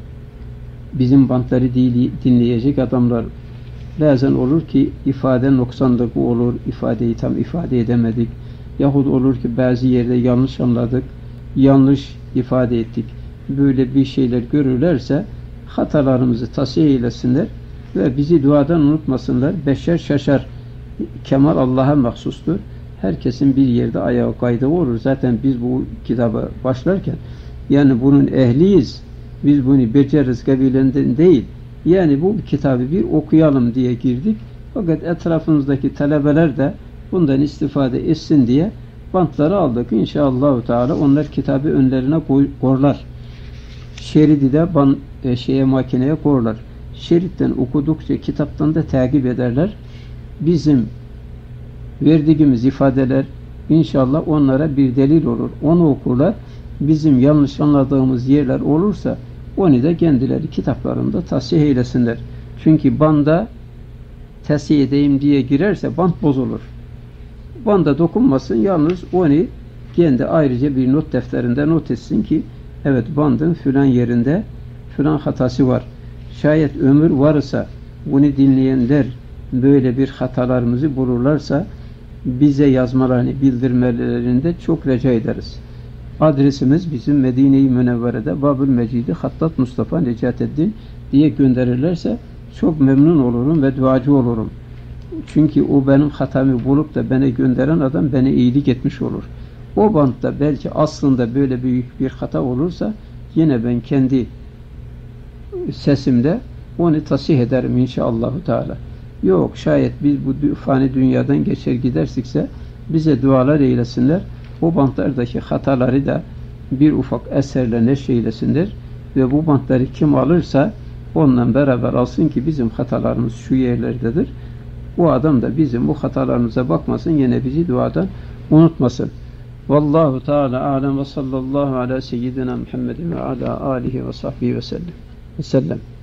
bizim bantları dinleyecek adamlar bazen olur ki ifade noksanlığı olur, ifadeyi tam ifade edemedik. Yahut olur ki bazı yerde yanlış anladık, yanlış ifade ettik. Böyle bir şeyler görürlerse hatalarımızı tasih eylesinler ve bizi duadan unutmasınlar. Beşer şaşar. Kemal Allah'a mahsustur. Herkesin bir yerde ayağı kaydı olur. Zaten biz bu kitaba başlarken yani bunun ehliyiz. Biz bunu beceririz kabilenden değil. Yani bu kitabı bir okuyalım diye girdik. Fakat etrafımızdaki talebeler de bundan istifade etsin diye bantları aldık. İnşallah Teala onlar kitabı önlerine korlar. Şeridi de makineye korlar. Şeritten okudukça kitaptan da takip ederler. Bizim verdiğimiz ifadeler inşallah onlara bir delil olur. Onu okurlar. Bizim yanlış anladığımız yerler olursa onu da kendileri kitaplarında tasih eylesinler. Çünkü banda tasih edeyim diye girerse bant bozulur. Banda dokunmasın, yalnız onu kendi ayrıca bir not defterinde not etsin ki evet bandın filan yerinde filan hatası var. Şayet ömür varsa bunu dinleyenler böyle bir hatalarımızı bulurlarsa bize yazmalarını bildirmelerinde çok rica ederiz. Adresimiz bizim Medine-i Münevvere'de Babül Mecidi Hattat Mustafa Necateddin diye gönderirlerse çok memnun olurum ve duacı olurum. Çünkü o benim hatamı bulup da bana gönderen adam bana iyilik etmiş olur. O bantta belki aslında böyle büyük bir hata olursa yine ben kendi sesimde onu tasih ederim inşallah Teala. Yok şayet biz bu fani dünyadan geçer gidersikse bize dualar eylesinler. O bantlardaki hataları da bir ufak eserle neşreylesinler ve bu bantları kim alırsa onunla beraber alsın ki bizim hatalarımız şu yerlerdedir. O adam da bizim bu hatalarımıza bakmasın, yine bizi duadan unutmasın. Vallahu Teala alem ve sallallahu ala seyyidina Muhammedin ve ala alihi ve sahbihi ve sellem.